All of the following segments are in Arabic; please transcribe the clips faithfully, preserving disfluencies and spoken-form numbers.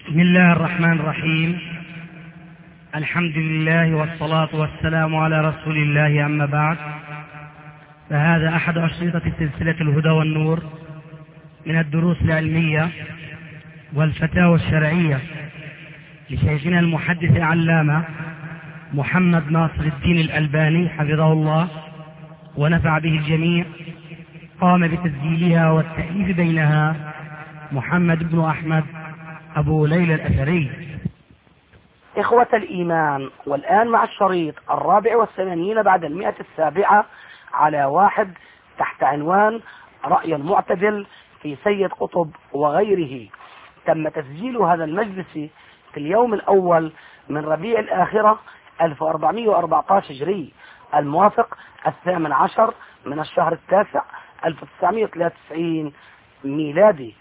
بسم الله الرحمن الرحيم. الحمد لله والصلاة والسلام على رسول الله، أما بعد، فهذا أحد أشرطة سلسلة الهدى والنور من الدروس العلمية والفتاوى الشرعية لشيخنا المحدث العلامة محمد ناصر الدين الألباني حفظه الله ونفع به الجميع. قام بتسجيلها والتأليف بينها محمد بن أحمد أبو ليلى الأثري. إخوة الإيمان، والآن مع الشريط الرابع والثمانين بعد المئة السابعة على واحد تحت عنوان رأي معتدل في سيد قطب وغيره. تم تسجيل هذا المجلس في اليوم الأول من ربيع الآخرة ألف وأربعمئة وأربعة عشر هجري، الموافق الثامن عشر من الشهر التاسع ألف وتسعمئة وثلاثة وتسعين ميلادي.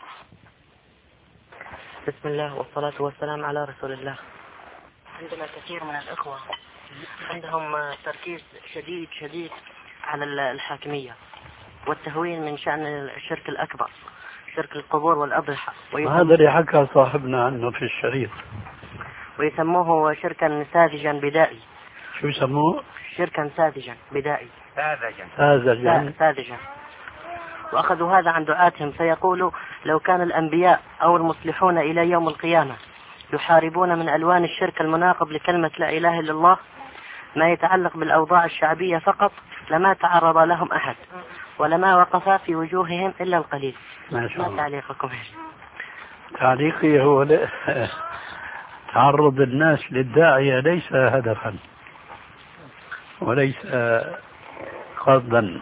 بسم الله والصلاة والسلام على رسول الله. عندنا كثير من الأخوة عندهم تركيز شديد شديد على الحاكمية والتهوين من شأن الشرك الأكبر، شرك القبور والأضرحة، هذا اللي حكى صاحبنا عنه في الشريط، ويسموه شركا ساذجا بدائي. شو يسموه؟ شركا ساذجا بدائي. ساذجا ساذجا ساذجا وأخذوا هذا عن دعاتهم، فيقولوا لو كان الأنبياء أو المصلحون إلى يوم القيامة يحاربون من ألوان الشرك المناقض لكلمة لا إله إلا الله ما يتعلق بالأوضاع الشعبية فقط، لما تعرض لهم أحد ولما وقف في وجوههم إلا القليل. ما شاء الله. ما تعليقكم؟ تعليقي هو ل... تعرض الناس للداعية ليس هدفا وليس قصدا،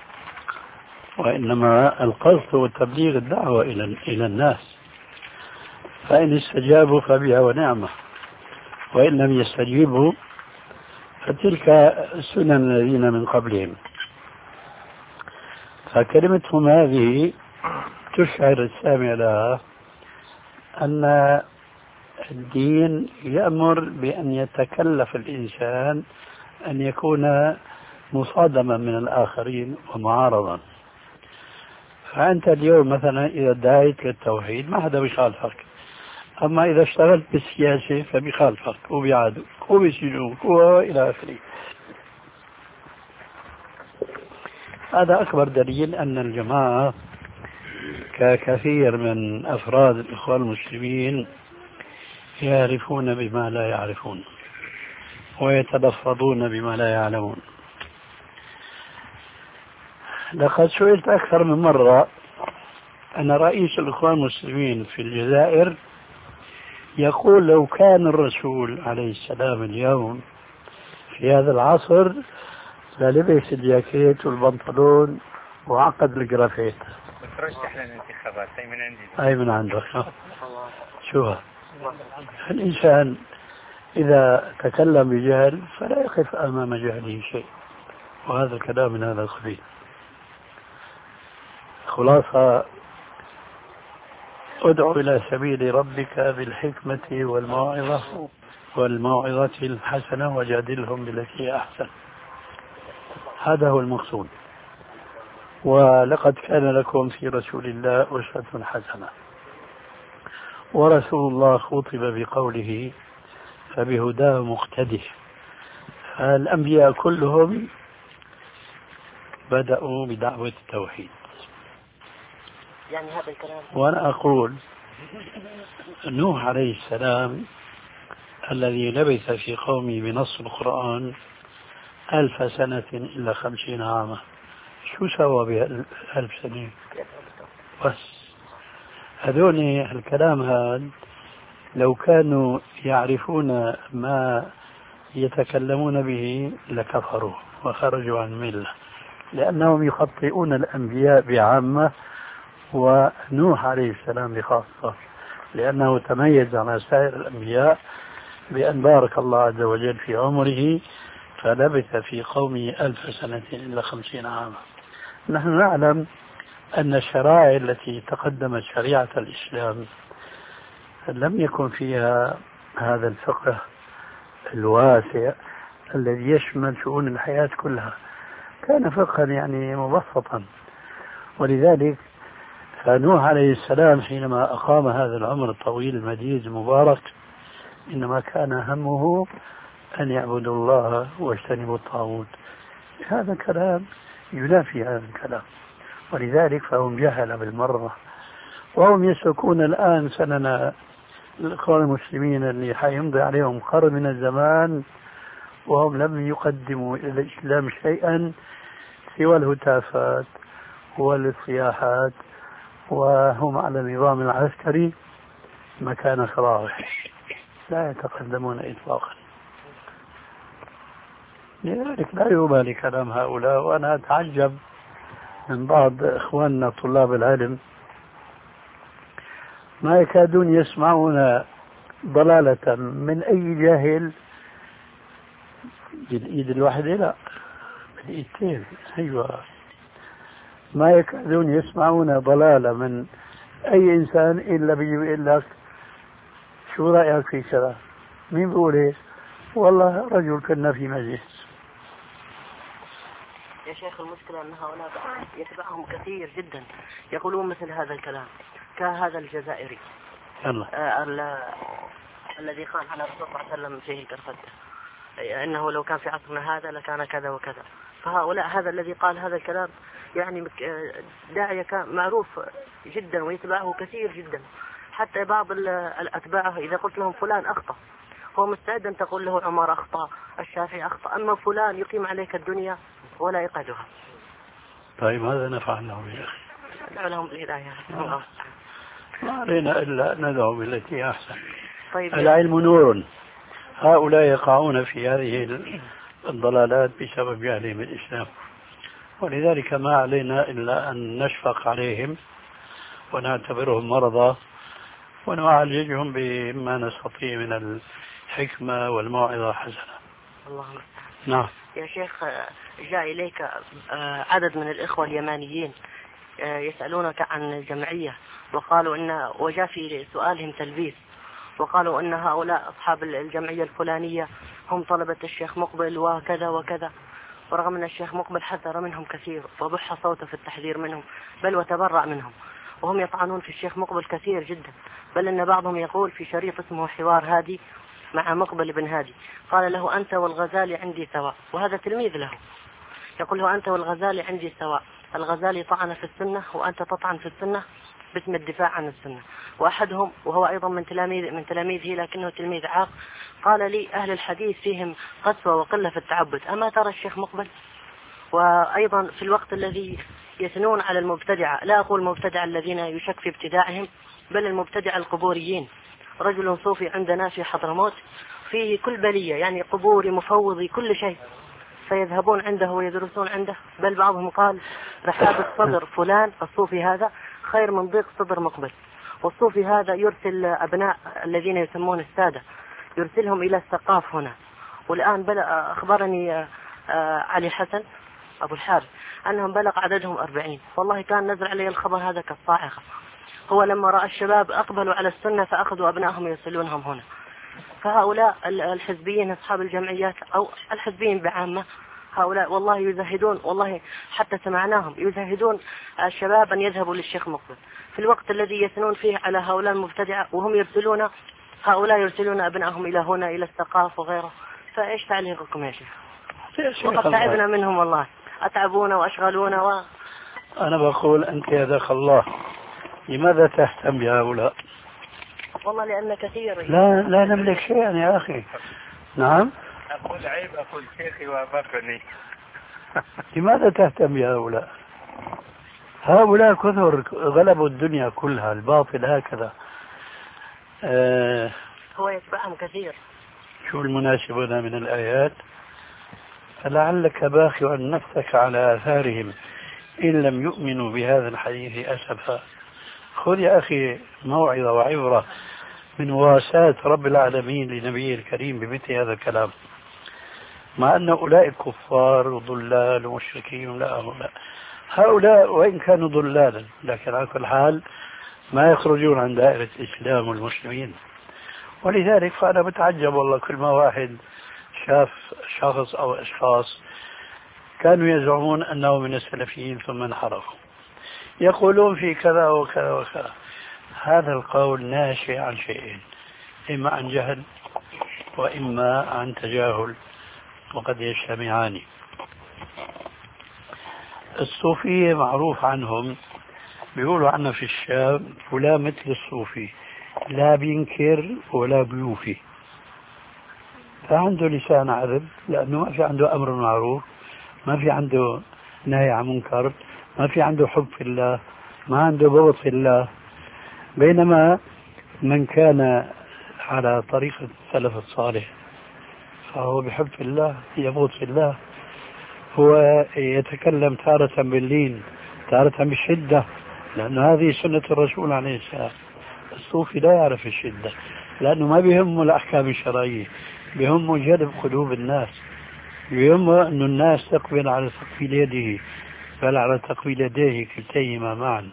وإنما القصد هو تبليغ الدعوة إلى إلى الناس، فإن استجابوا فبها ونعمة، وإن لم يستجيبوا فتلك سنن الذين من قبلهم. فكلمتهم هذه تشعر السامع لها أن الدين يأمر بأن يتكلف الإنسان أن يكون مصادما من الآخرين ومعارضا. فأنت اليوم مثلا إذا دعيت للتوحيد ما حدا بيخالفك، أما إذا اشتغلت بالسياسة فبيخالفك وبيعادوك وبيسجنوك وإلى آخره. هذا أكبر دليل أن الجماعة ككثير من أفراد الإخوان المسلمين يعرفون بما لا يعرفون ويتلفظون بما لا يعلمون. لقد سئلت أكثر من مرة أن رئيس الإخوان المسلمين في الجزائر يقول لو كان الرسول عليه السلام اليوم في هذا العصر للبس الجاكيت والبنطلون وعقد الجرافيت. وترشح للانتخابات. أي من عندي. أي من عندك. شو الإنسان إذا تكلم بجهل فلا يقف أمام جهله شيء، وهذا الكلام من هذا القبيل. خلاصة: ادعو إلى سبيل ربك بالحكمة والموعظة والموعظة الحسنة وجادلهم بالتي أحسن. هذا هو المقصود. ولقد كان لكم في رسول الله أسوة حسنة. ورسول الله خطب بقوله فبهداه مقتده. الأنبياء كلهم بدأوا بدعوة التوحيد. يعني هذا الكلام. وأنا أقول نوح عليه السلام الذي لبث في قومه بنص القرآن ألف سنة إلا خمسين عاما، شو سوى بألف سنة؟ بس هذول الكلام هذا لو كانوا يعرفون ما يتكلمون به لكفروا وخرجوا عن الملة، لأنهم يخطئون الأنبياء بعامة ونوح عليه السلام بخاصة، لأنه تميز عن سائر الأنبياء بأن بارك الله عز وجل في عمره فلبث في قومه ألف سنة إلا خمسين عاما. نحن نعلم أن الشرائع التي تقدمت شريعة الإسلام لم يكن فيها هذا الفقه الواسع الذي يشمل شؤون الحياة كلها، كان فقها يعني مبسطا. ولذلك فنوح عليه السلام حينما أقام هذا العمر الطويل المديد المبارك إنما كان همه أن يعبدوا الله واجتنبوا الطاغوت. هذا كلام ينافي هذا الكلام، ولذلك فهم جهل بالمرة، وهم يسلكون الآن سننا الإخوان المسلمين اللي حيمضي عليهم قرن من الزمان وهم لم يقدموا إلى الإسلام شيئا سوى الهتافات والصياحات، وهم على النظام العسكري مكان فراغ لا يتقدمون إطلاقا. لذلك لا يبالي كلام هؤلاء. وأنا أتعجب من بعض إخواننا طلاب العلم ما يكادون يسمعون ضلالة من أي جاهل بالإيد الواحدة، لا بالإيدتين. أيوة، ما يكادون يسمعون ضلالة من أي إنسان إلا بيقول لك شو رأيك في كذا؟ مين بيقول إيه؟ والله رجل كنا في مجلس. يا شيخ المشكلة أن هؤلاء يتبعهم كثير جدا يقولون مثل هذا الكلام، كهذا الجزائري آه ال... الذي قال على الرسول صلى الله عليه وسلم فيه الكرفتة إنه لو كان في عصرنا هذا لكان كذا وكذا. فهؤلاء هذا الذي قال هذا الكلام يعني داعية كان معروف جدا ويتبعه كثير جدا، حتى بعض الأتباعه إذا قلت لهم فلان أخطأ هو مستعد أن تقول له عمر أخطأ، الشافعي أخطأ، أما فلان يقيم عليك الدنيا ولا يقعدها. طيب هذا نفعل لهم يا أخي، ندعو لهم بالهداية. ما علينا إلا أن ندعو بالتي أحسن. طيب العلم نور. هؤلاء يقعون في هذه الضلالات بسبب جهلهم بالإسلام، ولذلك ما علينا إلا أن نشفق عليهم ونعتبرهم مرضى ونعالجهم بما نستطيع من الحكمة والموعظة حسنة. اللهم نعم. يا شيخ جاء إليك عدد من الإخوة اليمانيين يسألونك عن الجمعية، وقالوا إن وجاء في سؤالهم تلبيس، وقالوا إن هؤلاء أصحاب الجمعية الفلانية هم طلبة الشيخ مقبل وكذا وكذا، ورغم أن الشيخ مقبل حذر منهم كثير وبح صوته في التحذير منهم بل وتبرأ منهم، وهم يطعنون في الشيخ مقبل كثير جدا، بل أن بعضهم يقول في شريط اسمه حوار هادي مع مقبل بن هادي قال له أنت والغزالي عندي سواء، وهذا تلميذ له، يقول له أنت والغزالي عندي سواء، الغزالي طعن في السنة وأنت تطعن في السنة باسم الدفاع عن السنة. وأحدهم وهو أيضا من تلاميذ من تلاميذه لكنه تلميذ عاق قال لي أهل الحديث فيهم قسوة وقلة في التعبد، أما ترى الشيخ مقبل؟ وأيضا في الوقت الذي يثنون على المبتدعة، لا أقول المبتدعة الذين يشك في ابتداعهم بل المبتدعة القبوريين، رجل صوفي عندنا في حضرموت فيه كل بلية، يعني قبوري مفوضي كل شيء، فيذهبون عنده ويدرسون عنده، بل بعضهم قال رحاب الصدر فلان الصوفي هذا خير من ضيق صدر مقبل، والصوفي هذا يرسل أبناء الذين يسمون السادة يرسلهم إلى الثقاف هنا. والآن بلغ أخبرني علي حسن أبو الحارث أنهم بلغ عددهم أربعين، والله كان نزل عليه الخبر هذا كالصاعقة. هو لما رأى الشباب أقبلوا على السنة فأخذوا أبنائهم يرسلونهم هنا. فهؤلاء الحزبيين أصحاب الجمعيات أو الحزبيين بعامة هؤلاء والله يزهدون، والله حتى سمعناهم يزهدون الشباب أن يذهبوا للشيخ مقبل في الوقت الذي يثنون فيه على هؤلاء المبتدعة، وهم يرسلون هؤلاء يرسلون أبنائهم إلى هنا إلى الثقاف وغيره. فإيش تعليقكم يا شيخ؟ وقد تعبنا منهم والله، أتعبونا وأشغلونا و... أنا بقول أنت يدك الله، لماذا تهتم بهؤلاء؟ والله لأن كثير لا لا نملك شيئا يا أخي. نعم أقول عيب أقول شيخي وأبرني. لماذا تهتم بهؤلاء؟ هؤلاء كثر غلبوا الدنيا كلها، الباطل هكذا. آه هو يتبعهم كثير. شو المناسب هنا من الآيات؟ فلعلك باخع نفسك على آثارهم إن لم يؤمنوا بهذا الحديث أسفا. خذ يا أخي موعظة وعبرة من واساة رب العالمين لنبيه الكريم بمثل هذا الكلام، مع أن أولئك كفار وضلال ومشركين. لا هؤلاء هؤلاء وإن كانوا ضلالا لكن على كل حال ما يخرجون عن دائرة الإسلام والمسلمين. ولذلك فأنا بتعجب والله كل ما واحد شاف شخص أو أشخاص كانوا يزعمون أنه من السلفيين ثم انحرفوا. يقولون في كذا وكذا وكذا. هذا القول ناشئ عن شيئين، إما عن جهل وإما عن تجاهل، وقد يجتمعان. الصوفية معروف عنهم، بيقولوا عنه في الشام ولا مثل الصوفي، لا بينكر ولا بيوفي، فعنده لسان عذب، لأنه ما في عنده أمر معروف، ما في عنده نهي عن منكر، ما في عنده حب في الله، ما عنده بغض في الله. بينما من كان على طريقة السلف الصالح فهو بحب في الله، يبغض في الله، هو يتكلم تارة باللين تارة بالشدة، لأن هذه سنة الرسول عليه السلام. الصوفي لا يعرف الشدة، لأنه ما بيهمه الأحكام الشرعية، بيهمه جلب قلوب الناس، بيهمه أن الناس تقبل على تقبيل يده بل على تقبيل يديه كلتيهما معا.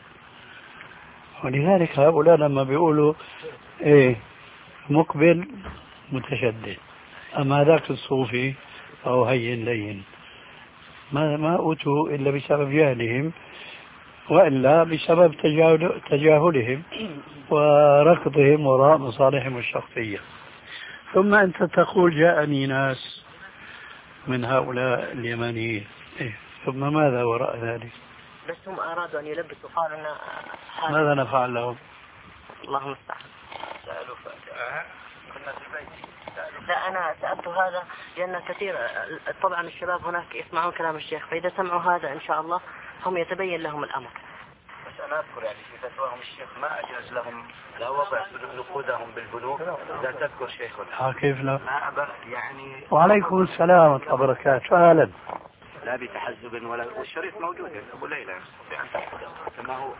ولذلك هؤلاء لما بيقولوا إيه مقبل متشدد، أما ذاك الصوفي فهو هين لين، ما ما أوتوا إلا بسبب جهلهم، وإلا بسبب تجاهل تجاهلهم وركضهم وراء مصالحهم الشخصية. ثم أنت تقول جاءني ناس من هؤلاء اليمنيين، إيه؟ ثم ماذا وراء ذلك؟ بس هم أرادوا أن يلبسوا، قالوا أن ماذا نفعل لهم؟ الله المستعان. سألوا كنا في البيت. لا أنا سألت هذا لأن كثير طبعا الشباب هناك يسمعون كلام الشيخ، فإذا سمعوا هذا إن شاء الله هم يتبين لهم الأمر. بس أنا أذكر يعني في فتواهم الشيخ ما أجاز لهم لا وضع نقودهم بالبنوك، لا تذكر شيخنا. كيف لا؟ يعني وعليكم السلام ورحمة الله وبركاته. أهلا. لا بتحزب ولا، والشريط موجود أبو ليلى كما هو.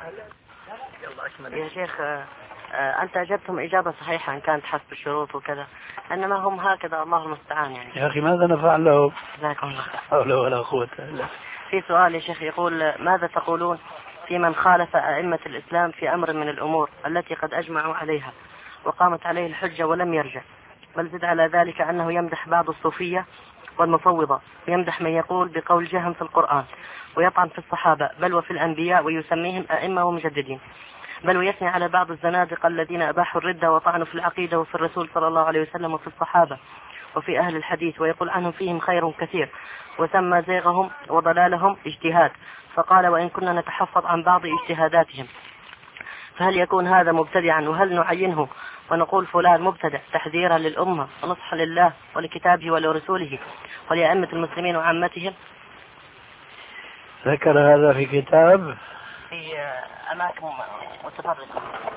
يا شيخ أنت أجبتم إجابة صحيحة إن كانت حسب الشروط وكذا، إنما هم هكذا الله المستعان يعني. يا أخي ماذا نفعل لهم؟ جزاكم الله خير. حول ولا قوة إلا. في سؤال يا شيخ يقول ماذا تقولون في من خالف أئمة الإسلام في أمر من الأمور التي قد أجمعوا عليها وقامت عليه الحجة ولم يرجع، بل زد على ذلك أنه يمدح بعض الصوفية والمفوضة، ويمدح من يقول بقول جهم في القرآن، ويطعن في الصحابة بل وفي الأنبياء، ويسميهم أئمة ومجددين، بل ويثني على بعض الزنادقة الذين أباحوا الردة وطعنوا في العقيدة وفي الرسول صلى الله عليه وسلم وفي الصحابة وفي أهل الحديث، ويقول عنهم فيهم خير كثير، وسمى زيغهم وضلالهم اجتهاد، فقال وإن كنا نتحفظ عن بعض اجتهاداتهم فهل يكون هذا مبتدعا، وهل نعينه ونقول فلان مبتدع تحذيرا للأمة ونصحا لله ولكتابه ولرسوله ولأئمة المسلمين وعامتهم؟ ذكر هذا في كتاب في أماكن متفرقة،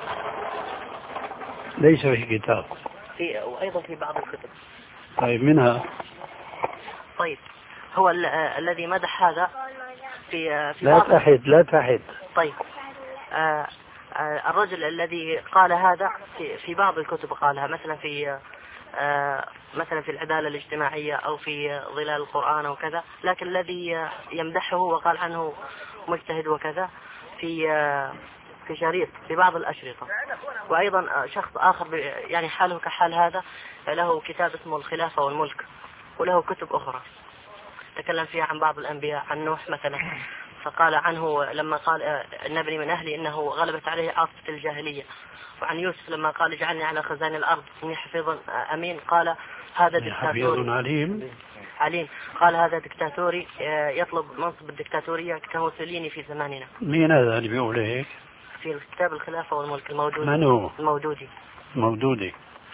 ليس في كتاب، في وأيضا في بعض الكتب. طيب منها. طيب هو ال الذي مدح هذا في في لا بعض تحد لا تحد. طيب آه آه الرجل الذي قال هذا في في بعض الكتب قالها، مثلا في آه مثلا في العدالة الاجتماعية أو في ظلال القرآن وكذا، لكن الذي يمدحه وقال عنه مجتهد وكذا في آه في شريط في بعض الأشرطة. وأيضا شخص آخر يعني حاله كحال هذا له كتاب اسمه الخلافة والملك، وله كتب أخرى تكلم فيها عن بعض الأنبياء، عن نوح مثلا، فقال عنه لما قال النبي من أهلي إنه غلبت عليه عاصفة الجاهلية، وعن يوسف لما قال اجعلني على خزان الأرض إني حفيظ أمين، قال هذا دكتاتوري عليم عليم قال هذا دكتاتوري يطلب منصب الدكتاتورية كموسوليني في زماننا. مين هذا اللي بيقول هيك؟ في كتاب الخلافة والملك الموجود. من هو؟ الموجودي. الموجودي.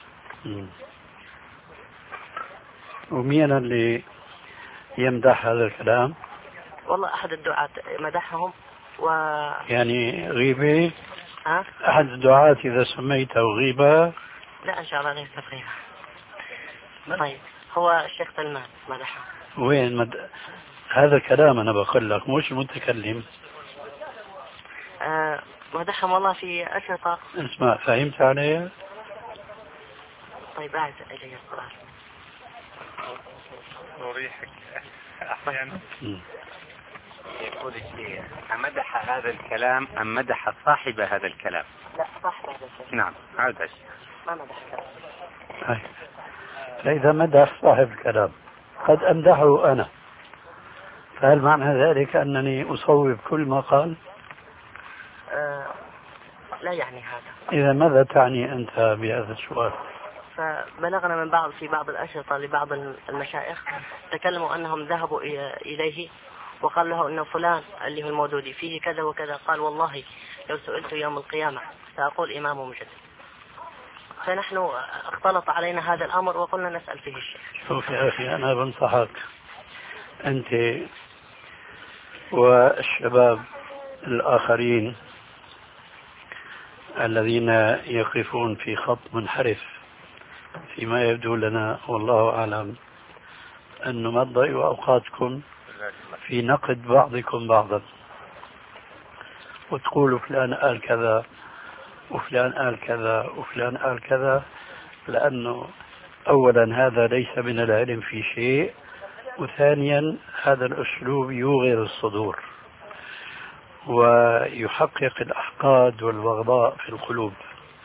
ومين اللي يمدح هذا الكلام؟ والله أحد الدعاة مدحهم و يعني غيبة؟ ها؟ أحد الدعاة إذا سميته غيبة؟ لا إن شاء الله ليس غيبة. طيب هو الشيخ سلمان مدحهم. وين مد... هذا الكلام أنا بقول لك مش المتكلم. آه مدحهم والله في أشرطة. اسمع فهمت علي؟ طيب أعد إلي السؤال. أريحك أحيانا. يقول الشيخ أمدح هذا الكلام أم مدح صاحب هذا الكلام؟ لا صاحب هذا الكلام. نعم عاد الشيخ. ما مدح الكلام. فإذا مدح صاحب الكلام قد أمدحه أنا، فهل معنى ذلك أنني أصوب كل ما قال؟ لا يعني هذا. إذا ماذا تعني أنت بهذا السؤال؟ فبلغنا من بعض في بعض الأشرطة لبعض المشايخ تكلموا أنهم ذهبوا إليه وقال له أن فلان اللي هو الموجود فيه كذا وكذا، قال والله لو سئلت يوم القيامة سأقول إمام مجدد. فنحن اختلط علينا هذا الأمر وقلنا نسأل فيه الشيخ. شوف يا أخي، أنا بنصحك أنت والشباب الآخرين الذين يقفون في خط منحرف فيما يبدو لنا والله أعلم، أن ما تضيعوا أوقاتكم في نقد بعضكم بعضا وتقولوا فلان قال كذا وفلان قال كذا وفلان قال كذا، لأنه أولا هذا ليس من العلم في شيء، وثانيا هذا الأسلوب يوغر الصدور ويحقق الأحقاد والبغضاء في القلوب.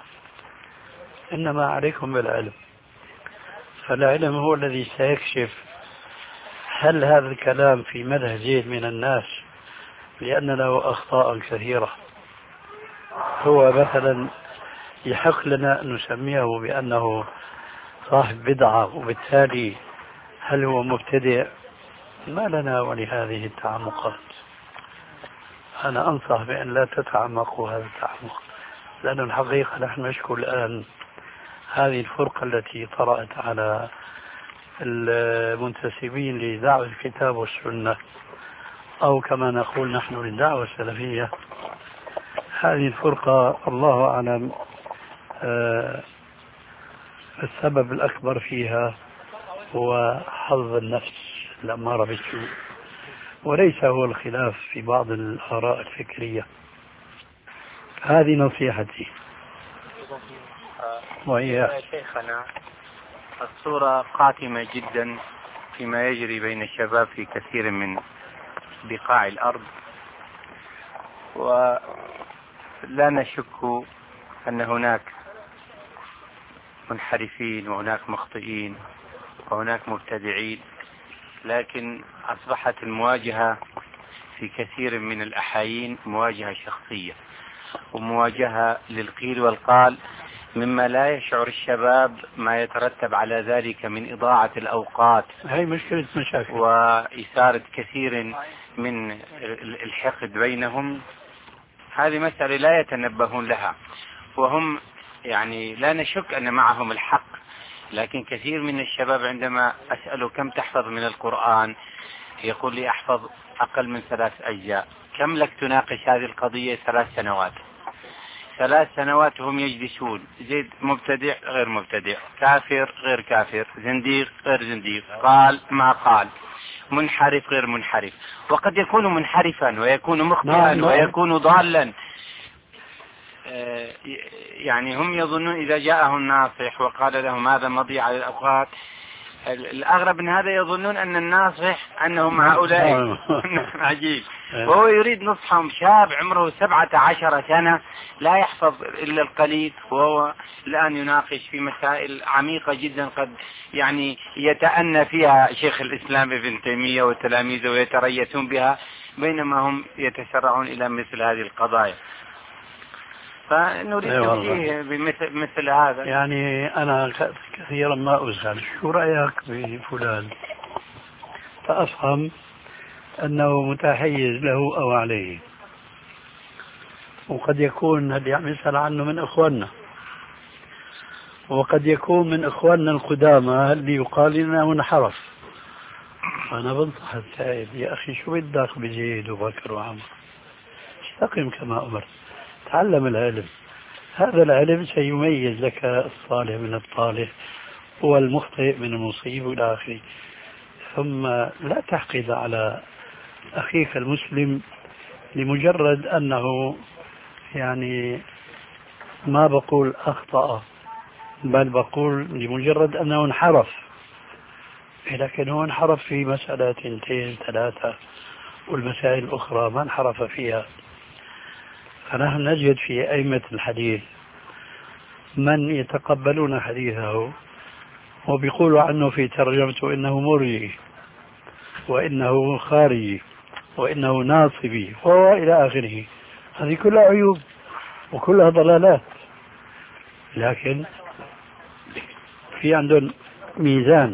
إنما عليكم بالعلم، فالعلم هو الذي سيكشف هل هذا الكلام في مدح زيد من الناس لأن له أخطاء كثيرة، هو مثلا يحق لنا أن نسميه بأنه صاحب بدعة وبالتالي هل هو مبتدع؟ ما لنا ولهذه التعمقات. أنا أنصح بأن لا تتعمقوا هذا التعمق، لأن الحقيقة نحن نشكو الآن هذه الفرقة التي طرأت على المنتسبين لدعوة الكتاب والسنة، أو كما نقول نحن للدعوة السلفية. هذه الفرقة الله أعلم آه السبب الأكبر فيها هو حظ النفس الأمارة بالسوء، وليس هو الخلاف في بعض الآراء الفكرية. هذه نصيحتي. وهي شيخنا الصورة قاتمة جدا فيما يجري بين الشباب في كثير من بقاع الأرض، ولا نشك أن هناك منحرفين وهناك مخطئين وهناك مبتدعين، لكن أصبحت المواجهة في كثير من الأحايين مواجهة شخصية ومواجهة للقيل والقال، مما لا يشعر الشباب ما يترتب على ذلك من إضاعة الأوقات. هي مشكلة مشاكل وإثارة كثير من الحقد بينهم. هذه مسألة لا يتنبهون لها، وهم يعني لا نشك أن معهم الحق، لكن كثير من الشباب عندما أسأله كم تحفظ من القرآن يقول لي أحفظ أقل من ثلاث أجزاء. كم لك تناقش هذه القضية؟ ثلاث سنوات. ثلاث سنوات هم يجلسون، زيد مبتدع غير مبتدع، كافر غير كافر، زنديق غير زنديق، قال ما قال، منحرف غير منحرف، وقد يكون منحرفا ويكون مخطئا ويكون ضالا. يعني هم يظنون إذا جاءهم الناصح وقال لهم هذا مضيعة للأوقات، الأغرب من هذا يظنون أن الناصح أنهم هؤلاء عجيب، وهو يريد نصحهم. شاب عمره سبعة عشر سنة لا يحفظ إلا القليل، وهو الآن يناقش في مسائل عميقة جدا قد يعني يتأنى فيها شيخ الإسلام ابن تيمية وتلاميذه ويتريثون بها، بينما هم يتسرعون إلى مثل هذه القضايا. فنريد توجيه بمثل مثل هذا. يعني أنا كثيرا ما أسأل شو رأيك بفلان، فأفهم أنه متحيز له أو عليه، وقد يكون اللي عم يسأل عنه من إخواننا، وقد يكون من إخواننا القدامى اللي يقال لنا منحرف. أنا بنصح السائل يا أخي شو بدك بزيد وبكر وعمر، استقم كما أمرت، تعلم العلم، هذا العلم سيميز لك الصالح من الطالح والمخطئ من المصيب إلى آخره. ثم لا تحقد على أخيك المسلم لمجرد أنه يعني ما بقول أخطأ، بل بقول لمجرد أنه انحرف، لكن هو انحرف في مسألة تنتين ثلاثة والمسائل الأخرى ما انحرف فيها. فنحن نجد في أئمة الحديث من يتقبلون حديثه وبيقولوا عنه في ترجمته إنه مرجئي وإنه خارجي وإنه ناصبي وإلى آخره. هذه كلها عيوب وكلها ضلالات، لكن في عندهم ميزان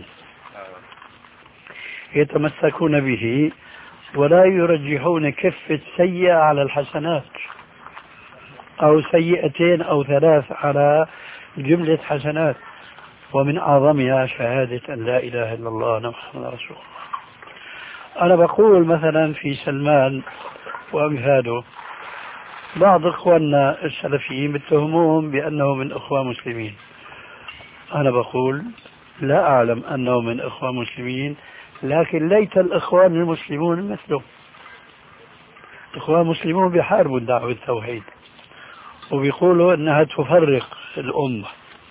يتمسكون به ولا يرجحون كفة سيئة على الحسنات أو سيئتين أو ثلاث على جملة حسنات، ومن أعظمها شهادة أن لا إله إلا الله محمد رسول الله. أنا بقول مثلا في سلمان وأمثاله بعض إخواننا السلفيين بتهموهم بأنه من إخوان مسلمين، أنا بقول لا أعلم أنه من إخوان مسلمين، لكن ليت الإخوان المسلمون مثله. الإخوان المسلمون بيحاربوا دعوة التوحيد وبيقولوا أنها تفرق الأمة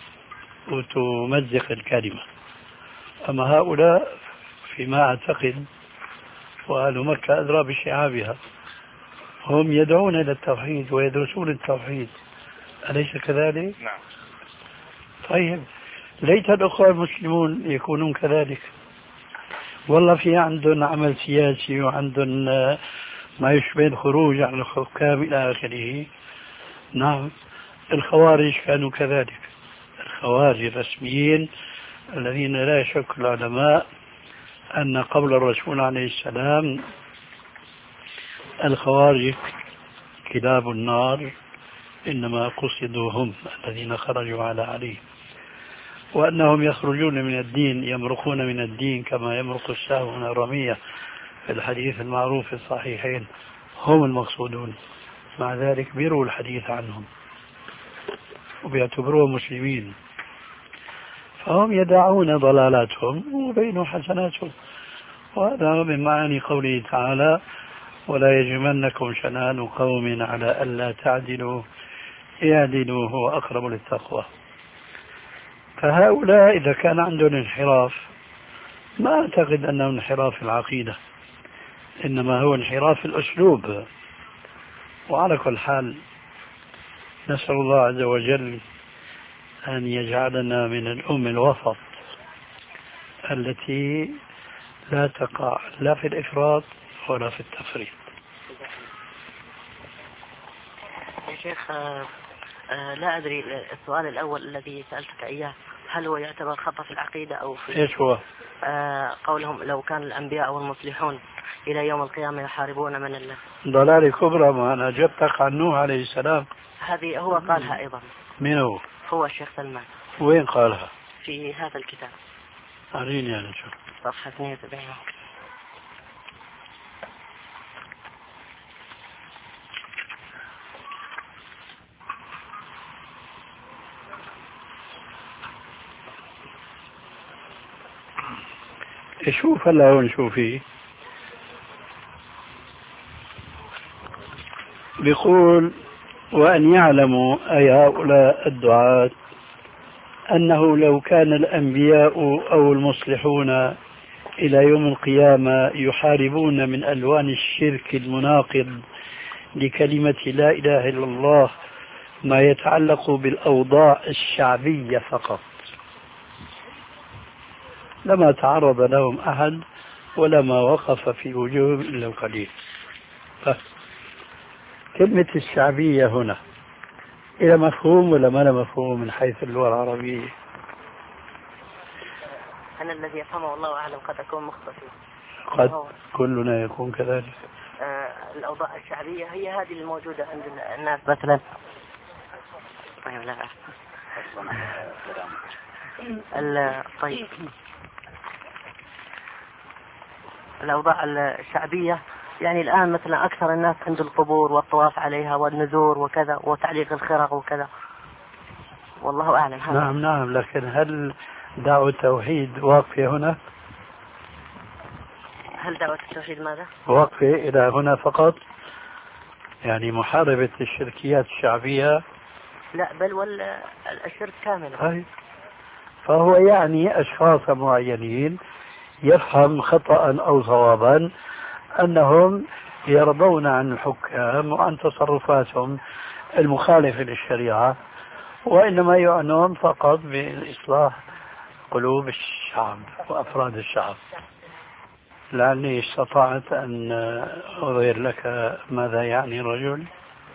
وتمزق الكلمة، أما هؤلاء فيما أعتقد وأهل مكة أدرى بشعابها هم يدعون إلى التوحيد ويدرسون التوحيد، أليس كذلك؟ نعم. طيب ليت الأخوة المسلمون يكونون كذلك. والله في عندهم عمل سياسي وعندهم ما يشبه الخروج عن الحكام إلى آخره. نعم الخوارج كانوا كذلك، الخوارج الرسميين الذين لا يشك العلماء أن قبل الرسول عليه السلام الخوارج كلاب النار، إنما قصدوا هم الذين خرجوا على علي، وأنهم يخرجون من الدين يمرقون من الدين كما يمرق السهم من الرمية في الحديث المعروف في الصحيحين، هم المقصودون. مع ذلك بيروا الحديث عنهم وبيعتبروهم مسلمين، فهم يدعون ضلالاتهم وبينوا حسناتهم. وهذا من معاني قوله تعالى ولا يجمنكم شنآن قوم على ألا تعدلوا اعدلوا هو أقرب للتقوى. فهؤلاء إذا كان عندهم انحراف ما أعتقد أنه انحراف العقيدة، إنما هو انحراف الأسلوب. وعلى كل حال نسأل الله عز وجل أن يجعلنا من الأمة الوسط التي لا تقع لا في الإفراط ولا في التفريط. يا شيخ آه آه لا أدري السؤال الأول الذي سألتك إياه هل هو يعتبر خطأ في العقيدة أو في إيش هو؟ آه قولهم لو كان الأنبياء والمصلحون إلى يوم القيامة يحاربون من الله ضلال كبرى. ما أنا جبتك عن نوح عليه السلام، هذه هو قالها أيضا. من هو؟ هو الشيخ سلمان. وين قالها؟ في هذا الكتاب. أريني أنا شو صفحة اثنين وسبعين. شوف هلا هون شوفي بيقول وأن يعلموا أي هؤلاء الدعاة أنه لو كان الأنبياء أو المصلحون إلى يوم القيامة يحاربون من ألوان الشرك المناقض لكلمة لا إله إلا الله ما يتعلق بالأوضاع الشعبية فقط لما تعرض لهم أحد ولما وقف في وجوههم إلا القليل. كلمة الشعبية هنا إلى مفهوم ولا ما له مفهوم من حيث اللغة العربية؟ أنا الذي يفهمه الله أعلم قد أكون مخطئ. قد كلنا يكون كذلك. آه الأوضاع الشعبية هي هذه الموجودة عند الناس مثلا. طيب لا طيب الأوضاع الشعبية يعني الآن مثلا أكثر الناس عند القبور والطواف عليها والنذور وكذا وتعليق الخرق وكذا، والله أعلم. نعم نعم، لكن هل دعوة التوحيد واقفة هنا؟ هل دعوة التوحيد ماذا؟ واقفة إلى هنا فقط؟ يعني محاربة الشركيات الشعبية؟ لا بل والشرك كامل. أي. فهو يعني أشخاص معينين يفهم خطأ أو صوابا أنهم يرضون عن الحكام وعن تصرفاتهم المخالفة للشريعة، وإنما يعنون فقط بإصلاح قلوب الشعب وأفراد الشعب. لعلي استطعت أن أظهر لك ماذا يعني الرجل.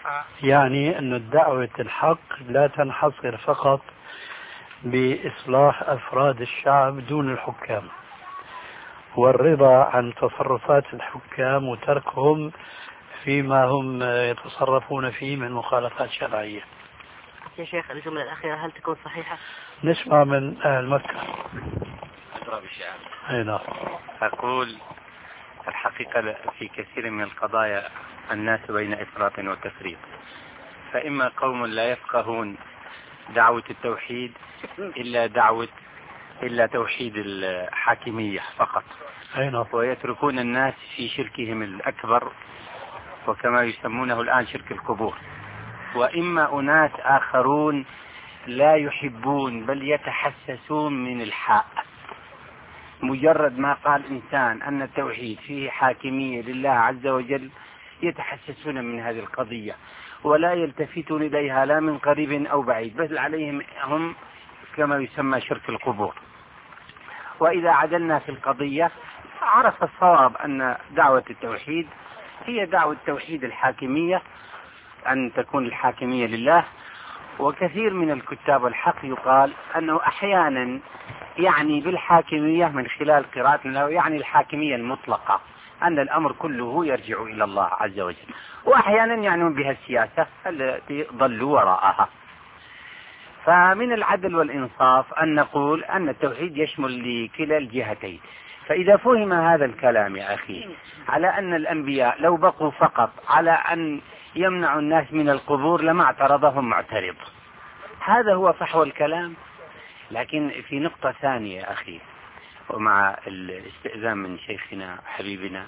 يعني أن الدعوة الحق لا تنحصر فقط بإصلاح أفراد الشعب دون الحكام، والرضا عن تصرفات الحكام وتركهم فيما هم يتصرفون فيه من مخالفات شرعية. يا شيخ الجملة الأخيرة هل تكون صحيحة؟ نسمع من أهل مكة. أضرب الشعب. أي نعم. أقول الحقيقة في كثير من القضايا الناس بين إفراط وتفريط، فإما قوم لا يفقهون دعوة التوحيد إلا دعوة إلا توحيد الحاكمية فقط، ويتركون الناس في شركهم الأكبر وكما يسمونه الآن شرك القبور، وإما أناس آخرون لا يحبون بل يتحسسون من الحق، مجرد ما قال إنسان أن التوحيد فيه حاكمية لله عز وجل يتحسسون من هذه القضية ولا يلتفتون إليها لا من قريب أو بعيد، بل عليهم هم كما يسمى شرك القبور. وإذا عدلنا في القضية عرف الصواب أن دعوة التوحيد هي دعوة توحيد الحاكمية، أن تكون الحاكمية لله. وكثير من الكتاب الحق يقال أنه أحيانا يعني بالحاكمية من خلال قراءتنا يعني الحاكمية المطلقة، أن الأمر كله يرجع إلى الله عز وجل، وأحيانا يعنون بها السياسة التي ضلوا وراءها. فمن العدل والإنصاف أن نقول أن التوحيد يشمل لكلا الجهتين. فإذا فهم هذا الكلام يا أخي على أن الأنبياء لو بقوا فقط على أن يمنع الناس من القبور لما اعترضهم معترض، هذا هو فحوى الكلام. لكن في نقطة ثانية يا أخي، ومع الاستئذان من شيخنا حبيبنا،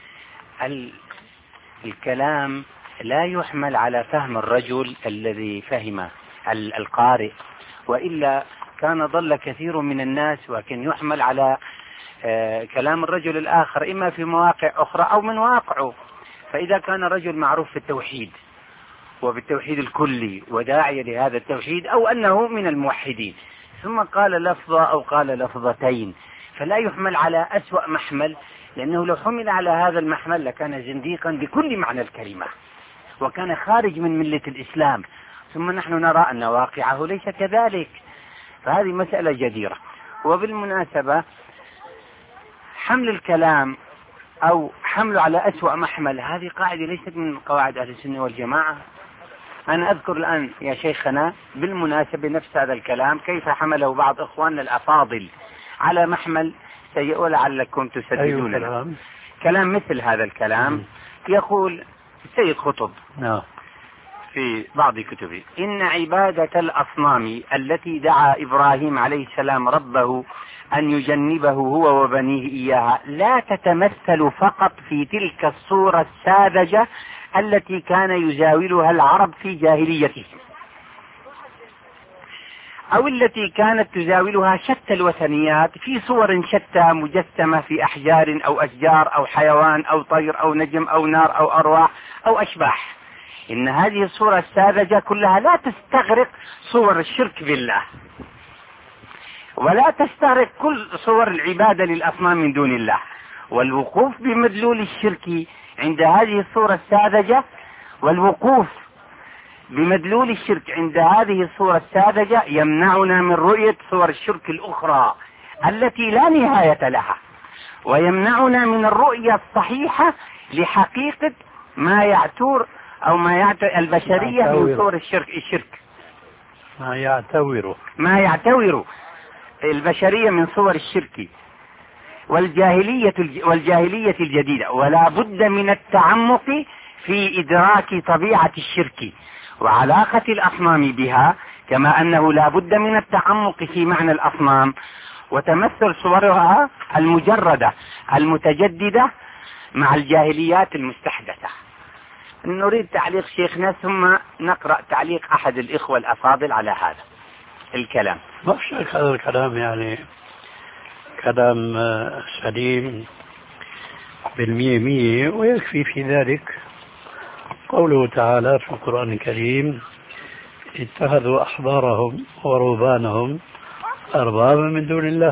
الكلام لا يحمل على فهم الرجل الذي فهم القارئ، وإلا كان ضل كثير من الناس، ولكن يحمل على كلام الرجل الآخر إما في مواقع أخرى أو من واقعه. فإذا كان رجل معروف في التوحيد وبالتوحيد الكلي وداعي لهذا التوحيد أو أنه من الموحدين ثم قال لفظة أو قال لفظتين، فلا يحمل على أسوأ محمل، لأنه لو حمل على هذا المحمل لكان زنديقا بكل معنى الكلمة وكان خارج من ملة الإسلام، ثم نحن نرى أن واقعه ليس كذلك. فهذه مسألة جديرة. وبالمناسبة حمل الكلام أو حمله على أسوأ محمل هذه قاعدة ليست من قواعد أهل السنة والجماعة. أنا أذكر الآن يا شيخنا بالمناسبة نفس هذا الكلام كيف حمله بعض إخواننا الأفاضل على محمل سيء ولعلكم تسددون. أيوة كلام. كلام مثل هذا الكلام م. يقول السيد قطب no. في بعض كتبه إن عبادة الأصنام التي دعا إبراهيم عليه السلام ربه أن يجنبه هو وبنيه إياها لا تتمثل فقط في تلك الصورة الساذجة التي كان يزاولها العرب في جاهليتهم، أو التي كانت تزاولها شتى الوثنيات في صور شتى مجسمة في أحجار أو أشجار أو حيوان أو طير أو نجم أو نار أو أرواح أو أشباح. إن هذه الصورة الساذجة كلها لا تستغرق صور الشرك بالله ولا تستغرق كل صور العبادة للأصنام من دون الله، والوقوف بمدلول الشرك عند هذه الصورة الساذجة والوقوف بمدلول الشرك عند هذه الصورة الساذجة يمنعنا من رؤية صور الشرك الأخرى التي لا نهاية لها، ويمنعنا من الرؤية الصحيحة لحقيقة ما يعتور أو ما يعتبر البشرية من صور الشرك الشرك ما يعتبر ما يعتبر البشرية من صور الشرك والجاهلية والجاهلية الجديدة. ولا بد من التعمق في إدراك طبيعة الشرك وعلاقة الأصنام بها، كما أنه لا بد من التعمق في معنى الأصنام وتمثل صورها المجردة المتجددة مع الجاهليات المستحدثة. نريد تعليق شيخنا ثم نقرأ تعليق أحد الإخوة الأفاضل على هذا الكلام. ما في شك هذا الكلام يعني كلام سليم بالمية مية، ويكفي في ذلك قوله تعالى في القرآن الكريم اتخذوا أحبارهم ورهبانهم أربابا من دون الله.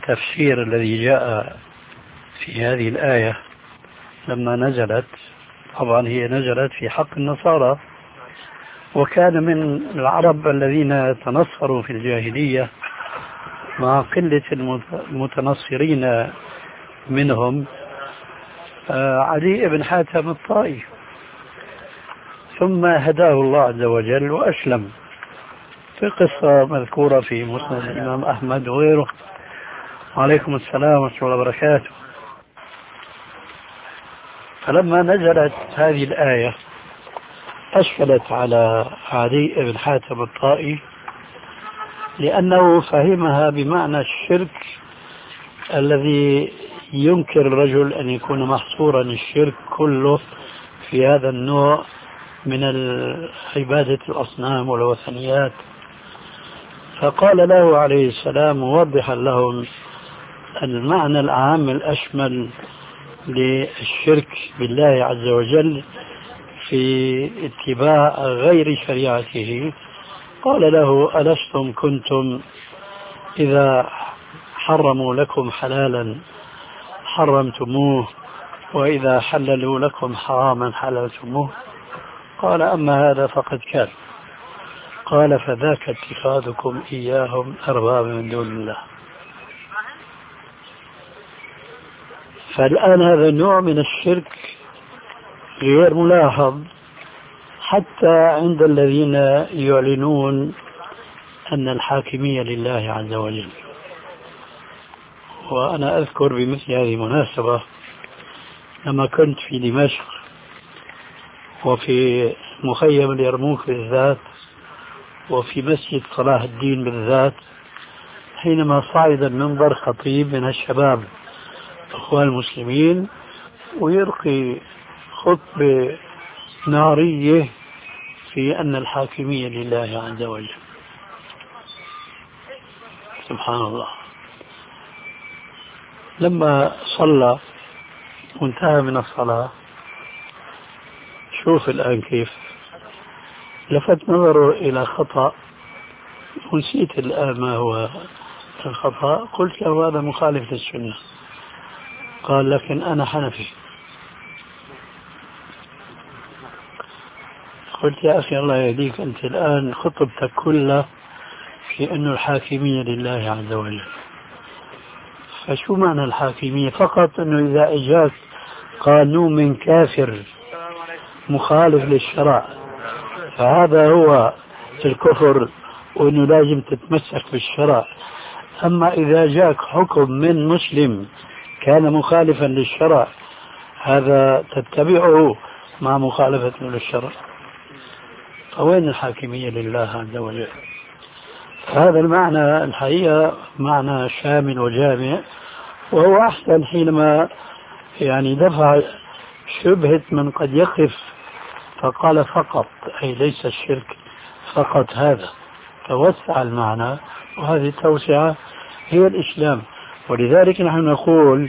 والتفسير الذي جاء في هذه الآية لما نزلت طبعا هي نزلت في حق النصارى، وكان من العرب الذين تنصروا في الجاهلية مع قلة المتنصرين منهم علي بن حاتم الطائي، ثم هداه الله عز وجل وأسلم، في قصة مذكورة في مسند الإمام أحمد وغيره. وعليكم السلام ورحمة الله وبركاته. فلما نزلت هذه الآية أشكلت على علي بن حاتم الطائي، لأنه فهمها بمعنى الشرك الذي ينكر الرجل أن يكون محصورا الشرك كله في هذا النوع من عبادة الأصنام والوثنيات. فقال له عليه السلام موضحا لهم المعنى العام الأشمل للشرك بالله عز وجل في اتباع غير شريعته، قال له ألستم كنتم إذا حرموا لكم حلالا حرمتموه وإذا حللوا لكم حراما حللتموه؟ قال أما هذا فقد كان. قال فذاك اتخاذكم إياهم أربابا من دون الله. فالآن هذا النوع من الشرك غير ملاحظ حتى عند الذين يعلنون أن الحاكمية لله عز وجل. وأنا أذكر بمثل هذه المناسبة لما كنت في دمشق وفي مخيم اليرموك بالذات وفي مسجد صلاح الدين بالذات، حينما صعد المنبر خطيب من الشباب أخوان المسلمين ويلقي خطبة نارية في أن الحاكمية لله عز وجل. سبحان الله. لما صلى وانتهى من الصلاة، شوف الآن كيف لفت نظره إلى خطأ، ونسيت الآن ما هو الخطأ. قلت له هذا مخالف للسنة. قال لكن أنا حنفي. قلت يا أخي الله يهديك، أنت الآن خطبتك كلها في أن الحاكمية لله عز وجل. فشو معنى الحاكمية؟ فقط أنه إذا أجاك قانون من كافر مخالف للشرع فهذا هو الكفر، وأنه لازم تتمسك بالشرع. أما إذا جاك حكم من مسلم كان مخالفا للشرع هذا تتبعه مع مخالفة للشرع. فوين الحاكمية لله عز وجل؟ هذا المعنى الحقيقة معنى شامل وجامع، وهو أحسن حينما يعني دفع شبهة من قد يقف فقال فقط، أي ليس الشرك فقط هذا، فوسع المعنى، وهذه التوسعة هي الإسلام. ولذلك نحن نقول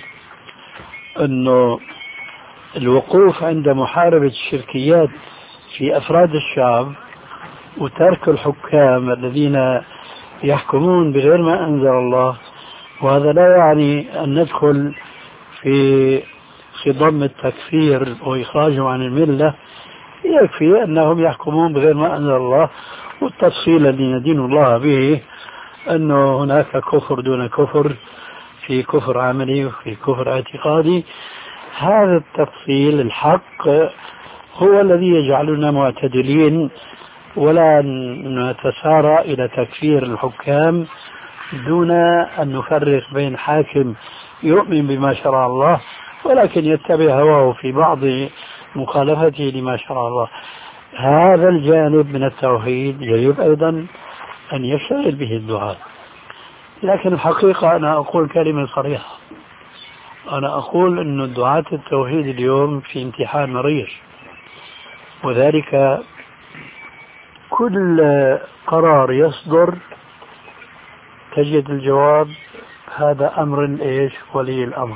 أنه الوقوف عند محاربة الشركيات في أفراد الشعب وترك الحكام الذين يحكمون بغير ما أنزل الله، وهذا لا يعني أن ندخل في خضم التكفير وإخراجهم عن الملة، يكفي أنهم يحكمون بغير ما أنزل الله. والتفصيل الذي ندين الله به أنه هناك كفر دون كفر، في كفر عملي وفي كفر اعتقادي. هذا التفصيل الحق هو الذي يجعلنا معتدلين، ولا نتسارع إلى تكفير الحكام دون أن نفرق بين حاكم يؤمن بما شرع الله ولكن يتبع هواه في بعض مخالفته لما شرع الله. هذا الجانب من التوحيد يجب أيضا أن يشتغل به الدعاء. لكن الحقيقة أنا أقول كلمة صريحة، أنا أقول أن دعاة التوحيد اليوم في امتحان مرير، وذلك كل قرار يصدر تجد الجواب هذا أمر إيش ولي الأمر.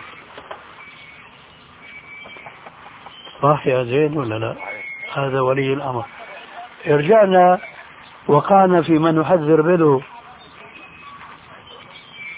صح يا زين ولا لا؟ هذا ولي الأمر. رجعنا وقعنا فيما نحذر منه.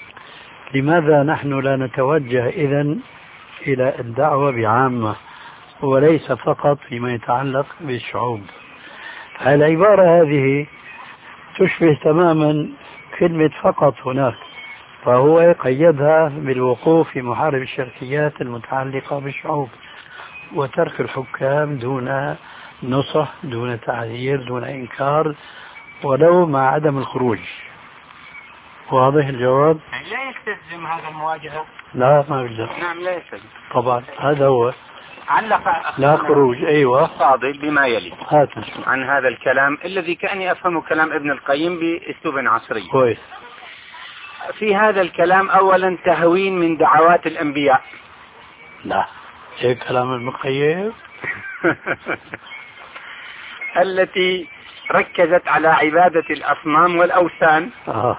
لماذا نحن لا نتوجه إذن إلى الدعوة بعامة وليس فقط فيما يتعلق بالشعوب. العبارة هذه تشبه تماما كلمة فقط هناك، فهو قيدها بالوقوف في محارب الشركيات المتعلقة بالشعوب وترك الحكام دون نصح، دون تعذير، دون إنكار، ولو مع عدم الخروج. واضح الجواب؟ لا يستلزم هذا المواجهة. لا ما يلزم. نعم لا يستلزم طبعا، هذا هو. علق لا خروج. أيوة الفاضل بما يلي هات عن هذا الكلام الذي كأني أفهم كلام ابن القيم بأسلوب عصري. كويس. في هذا الكلام أولا تهوين من دعوات الأنبياء. لا هيك كلام ابن القيم التي ركزت على عبادة الأصنام والأوثان.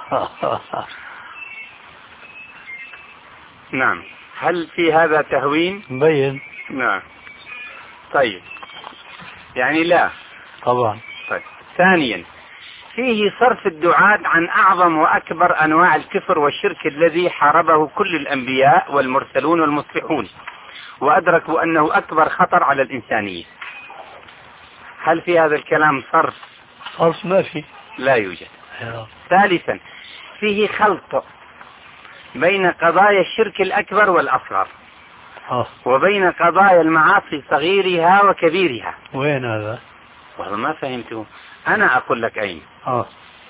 نعم، هل في هذا تهوين؟ مبين. نعم. طيب يعني لا طبعا. طيب. ثانيا فيه صرف الدعاة عن أعظم وأكبر أنواع الكفر والشرك الذي حاربه كل الأنبياء والمرسلون والمصلحون وأدركوا أنه أكبر خطر على الإنسانية. هل في هذا الكلام صرف؟ صرف ما في، لا يوجد. ثالثا فيه خلط بين قضايا الشرك الأكبر والأصغر أوه. وبين قضايا المعاصي صغيرها وكبيرها. وين هذا؟ والله ما فهمته. أنا أقول لك أين. آه.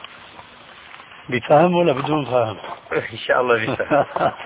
بفهم ولا بدون فهم؟ إن شاء الله بفهم.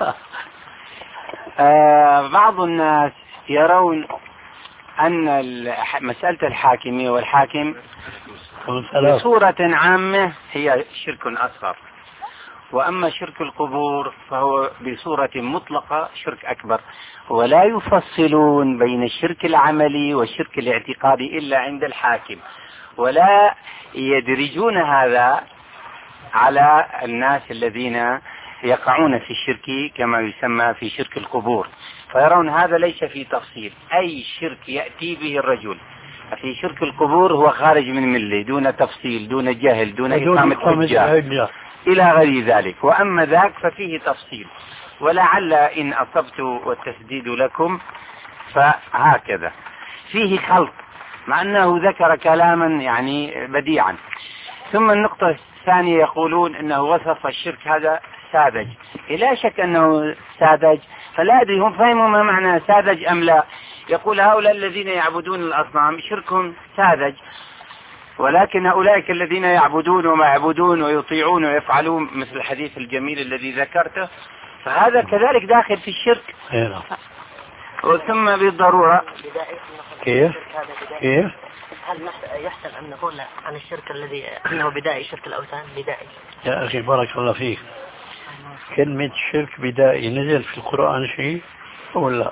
آه بعض الناس يرون أن مسألة الحاكمية والحاكم بصورة عامة هي شرك أصغر، وأما شرك القبور فهو بصورة مطلقة شرك أكبر، ولا يفصلون بين الشرك العملي والشرك الاعتقادي إلا عند الحاكم، ولا يدرجون هذا على الناس الذين يقعون في الشرك كما يسمى في شرك القبور، فيرون هذا ليس في تفصيل. أي شرك يأتي به الرجل في شرك القبور هو خارج من ملة دون تفصيل، دون جهل، دون إقامة حجة إلى غير ذلك. وأما ذاك ففيه تفصيل، ولعل إن أصبت والتسديد لكم فهكذا. فيه خلط مع أنه ذكر كلاما يعني بديعا. ثم النقطة الثانية يقولون أنه وصف الشرك هذا ساذج. لا شك أنه ساذج، فلا أدري هم فهموا ما معنى ساذج أم لا. يقول هؤلاء الذين يعبدون الأصنام شركهم ساذج، ولكن أولئك الذين يعبدون وما يعبدون ويطيعون ويفعلون مثل الحديث الجميل الذي ذكرته فهذا كذلك داخل في الشرك. وثم بالضرورة كيف كيف هل يحسن أن نقول عن الشرك الذي أنه بدائي شرك الأوثان بدائي؟ يا أخي بارك الله فيك، كلمة شرك بدائي نزل في القرآن شيء ولا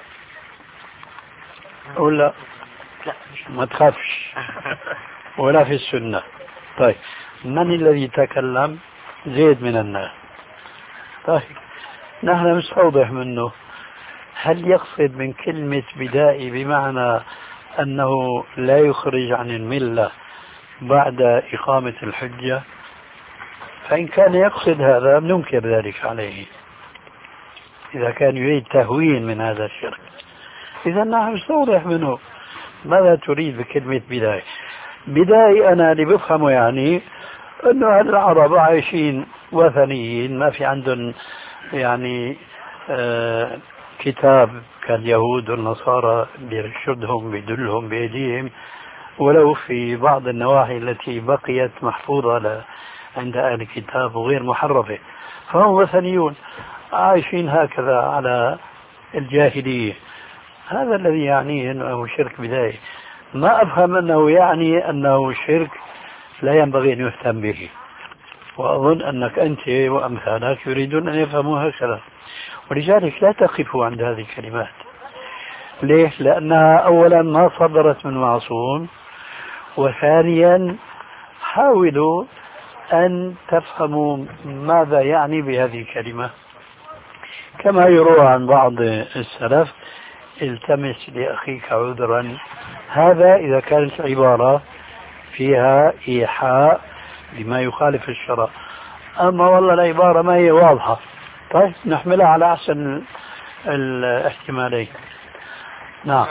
ولا لا ما تخافش ولا في السنة. طيب من الذي تكلم؟ زيد من الناس. طيب نحن نستوضح منه، هل يقصد من كلمة بدائي بمعنى أنه لا يخرج عن الملة بعد إقامة الحجة؟ فإن كان يقصد هذا ننكر ذلك عليه إذا كان يريد تهوين من هذا الشرك. إذا نحن نستوضح منه ماذا تريد بكلمة بداية. بداية أنا اللي بفهمه يعني أنه العرب عايشين وثنيين، ما في عندهم يعني آه كتاب كاليهود والنصارى بيرشدهم بيدلهم بأيديهم، ولو في بعض النواحي التي بقيت محفوظة عند أهل الكتاب وغير محرفة، فهم وثنيون عايشين هكذا على الجاهلية. هذا الذي يعنيه أنه شرك بداية. ما أفهم أنه يعني أنه شرك لا ينبغي أن يهتم به، وأظن أنك أنت وأمثالك يريدون أن يفهموا هكذا، ولذلك لا تقفوا عند هذه الكلمات. ليش؟ لأنها أولا ما صدرت من معصوم، وثانيا حاولوا أن تفهموا ماذا يعني بهذه الكلمة. كما يروى عن بعض السلف التمس لأخيك عذرا، هذا إذا كانت عبارة فيها إيحاء لما يخالف الشرع. أما والله العبارة ما هي واضحة، طيب نحملها على أحسن الاحتمالين. نعم.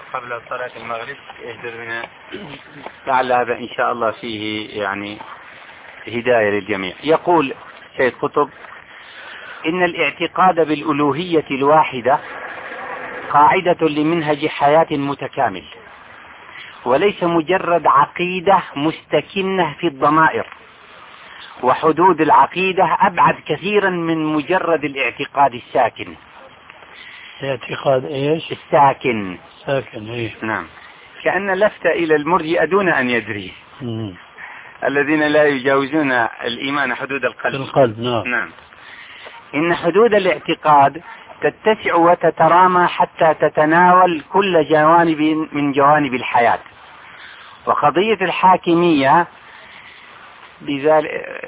قبل صلاة المغرب يهدر بنا، لعل هذا إن شاء الله فيه يعني هداية للجميع. يقول سيد قطب: إن الاعتقاد بالألوهية الواحدة قاعدة لمنهج حياة متكامل، وليس مجرد عقيدة مستكنة في الضمائر، وحدود العقيدة أبعد كثيرا من مجرد الاعتقاد الساكن. الاعتقاد ايش؟ الساكن. ساكن ايه. نعم، كأن لفت إلى المرجئة دون أن يدري، مم. الذين لا يجاوزون الإيمان حدود القلب. القلب نعم. نعم. إن حدود الاعتقاد تتسع وتترامى حتى تتناول كل جوانب من جوانب الحياة، وقضية الحاكمية بذلك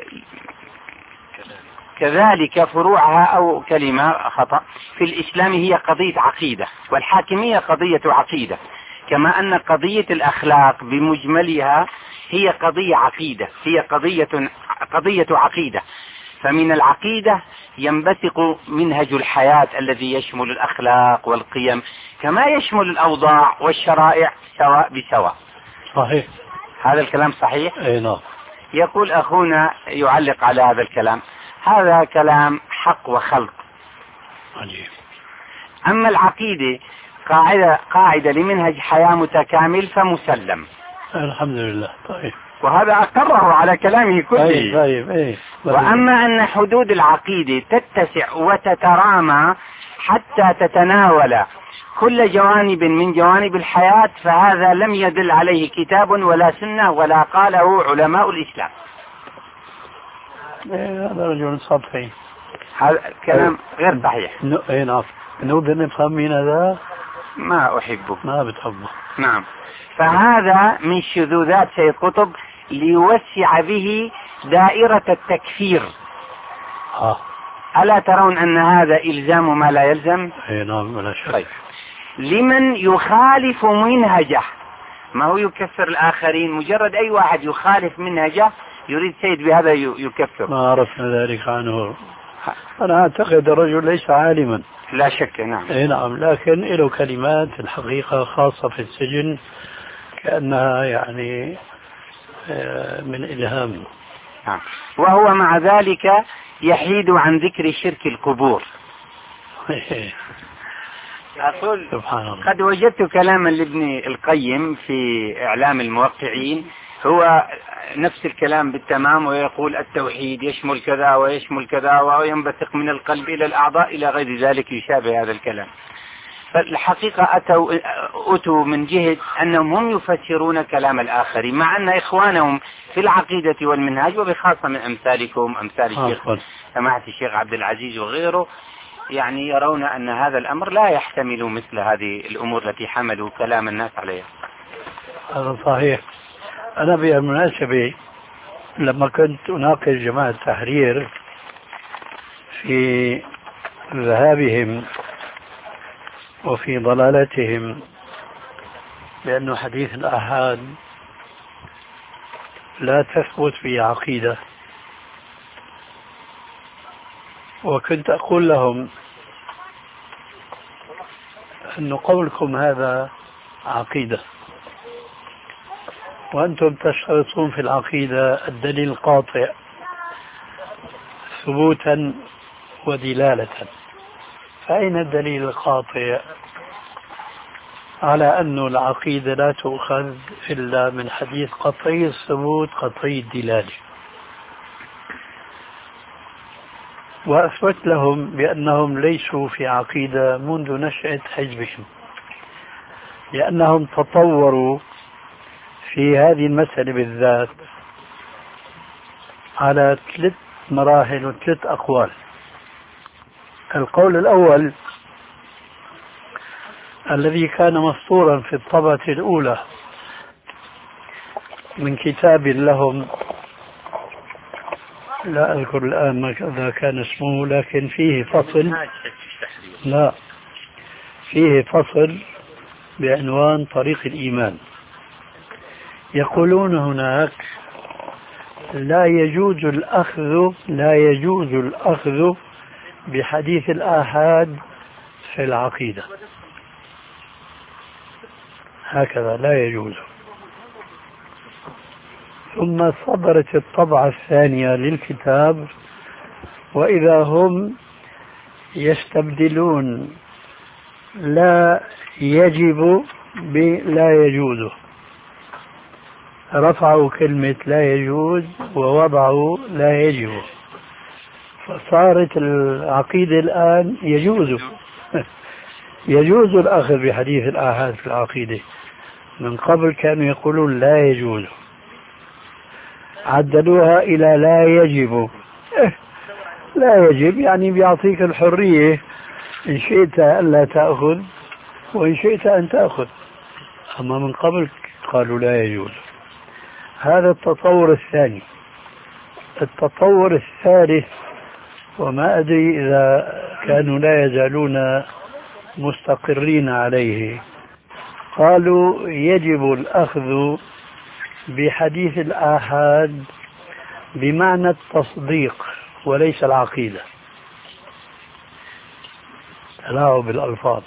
كذلك فروعها أو كلمة خطأ في الإسلام هي قضية عقيدة، والحاكمية قضية عقيدة، كما أن قضية الأخلاق بمجملها هي قضية عقيدة، هي قضية قضية عقيدة. فمن العقيدة ينبثق منهج الحياة الذي يشمل الأخلاق والقيم، كما يشمل الأوضاع والشرائع سواء بسواء. صحيح. هذا الكلام صحيح؟ اي نعم. يقول أخونا يعلق على هذا الكلام: هذا كلام حق وخلق. عجيب. أما العقيدة قاعدة, قاعدة لمنهج حياة متكامل فمسلم. الحمد لله. طيب. وهذا أقره على كلامه كله. طيب طيب ايه. وأما أن حدود العقيدة تتسع وتترامى حتى تتناول كل جوانب من جوانب الحياة، فهذا لم يدل عليه كتاب ولا سنة ولا قاله علماء الإسلام. هذا رجل سطحي. هذا كلام غير صحيح. اي نعم. نقدر نفهم من هذا؟ ما أحبه. ما بتحبه. نعم. فهذا من شذوذات سيد قطب ليوسع به دائرة التكفير. آه. ألا ترون أن هذا إلزام ما لا يلزم؟ اي نعم ولا شك. طيب. لمن يخالف منهجه، ما هو يكفر الآخرين، مجرد أي واحد يخالف منهجه يريد سيد بهذا يكفر. ما عرفنا ذلك عنه. أنا أعتقد الرجل ليس عالما. لا شك. نعم. اي نعم، لكن له كلمات الحقيقة خاصة في السجن كأنها يعني من إلهام. نعم. وهو مع ذلك يحيد عن ذكر شرك القبور. أقول سبحان الله. قد وجدت كلاما لابن القيم في إعلام الموقعين هو نفس الكلام بالتمام، ويقول التوحيد يشمل كذا ويشمل كذا وينبثق من القلب إلى الأعضاء إلى غير ذلك يشابه هذا الكلام. فالحقيقة أتوا, أتوا من جهة أنهم هم يفسرون كلام الآخرين، مع أن إخوانهم في العقيدة والمنهاج وبخاصة من أمثالكم أمثال الشيخ سماحة الشيخ عبد العزيز وغيره يعني يرون أن هذا الأمر لا يحتمل مثل هذه الأمور التي حملوا كلام الناس عليها. هذا صحيح. أنا بالمناسبة لما كنت أناقش جماعة التحرير في ذهابهم وفي ضلالتهم بأن حديث الآحاد لا تثبت في عقيدة، وكنت أقول لهم أن قولكم هذا عقيدة، وأنتم تشترطون في العقيدة الدليل القاطع ثبوتا ودلالة، فأين الدليل القاطع على أن العقيدة لا تؤخذ إلا من حديث قطعي الثبوت قطعي الدلالة؟ وأثبت لهم بأنهم ليسوا في عقيدة منذ نشأة حزبهم، لأنهم تطوروا في هذه المسألة بالذات على ثلاث مراحل وثلاث أقوال. القول الأول الذي كان مسطورا في الطبعة الأولى من كتاب لهم لا أذكر الآن ماذا كان اسمه، لكن فيه فصل لا فيه فصل بعنوان طريق الإيمان. يقولون هناك لا يجوز الأخذ لا يجوز الأخذ بحديث الآحاد في العقيدة. هكذا لا يجوز. ثم صدرت الطبعة الثانية للكتاب، وإذا هم يستبدلون لا يجب بلا يجوز، رفعوا كلمة لا يجوز ووضعوا لا يجب، فصارت العقيدة الآن يجوز يجوز الأخذ بحديث الآحاد في العقيدة. من قبل كانوا يقولون لا يجوز، عدلوها إلى لا يجب. لا يجب يعني بيعطيك الحرية، إن شئت ألا تأخذ وإن شئت أن تأخذ، أما من قبل قالوا لا يجوز. هذا التطور الثاني. التطور الثالث، وما أدري إذا كانوا لا يزالون مستقرين عليه، قالوا يجب الأخذ بحديث الآحاد بمعنى التصديق وليس العقيدة. تلاعب بالألفاظ،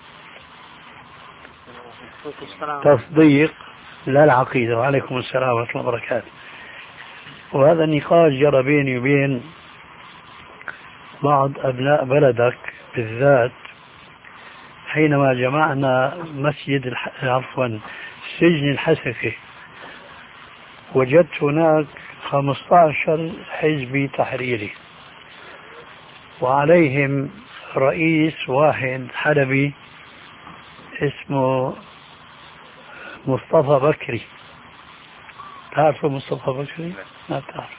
تصديق لا العقيدة. وعليكم السلام ورحمة الله وبركاته. وهذا النقاش جرى بيني وبين بعض أبناء بلدك بالذات حينما جمعنا مسجد الح... عفوا سجن الحسكة. وجدت هناك خمسة عشر حزبي تحريري، وعليهم رئيس واحد حلبي اسمه مصطفى بكري. تعرفوا مصطفى بكري؟ ما تعرف.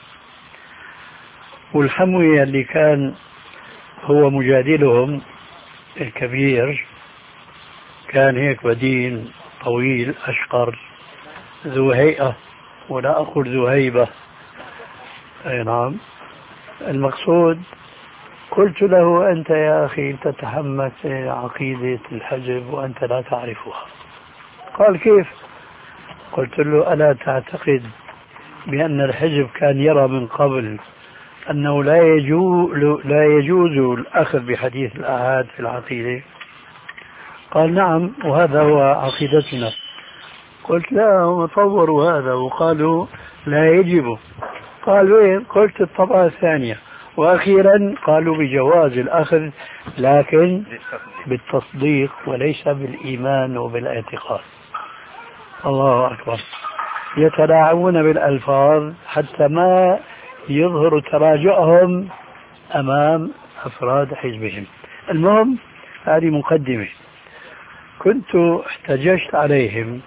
والحموي اللي كان هو مجادلهم الكبير كان هيك بدين طويل أشقر ذو هيئة، ولا أقول ذو هيبة. أي نعم. المقصود قلت له أنت يا أخي تتحمس عقيدة الحجب وأنت لا تعرفها. قال كيف؟ قلت له ألا تعتقد بأن الحجب كان يرى من قبل أنه لا يجوز لا يجوز الأخذ بحديث الآحاد في العقيدة؟ قال نعم، وهذا هو عقيدتنا. قلت لا، هم طوروا هذا وقالوا لا يجب. قال وين؟ قلت الطبعة الثانية. وأخيرا قالوا بجواز الأخذ لكن بالتصديق وليس بالإيمان وبالاعتقاد. الله أكبر. يتلاعبون بالألفاظ حتى ما يظهر تراجعهم أمام أفراد حزبهم. المهم هذه مقدمة. كنت احتججت عليهم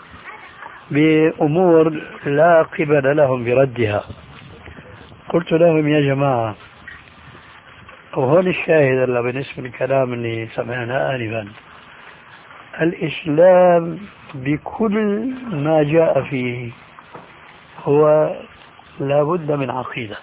بأمور لا قبل لهم بردها. قلت لهم يا جماعة، وهون الشاهد اللي بالنسبة للكلام اللي سمعنا آنفا، الإسلام بكل ما جاء فيه هو لا بد من عقيدة.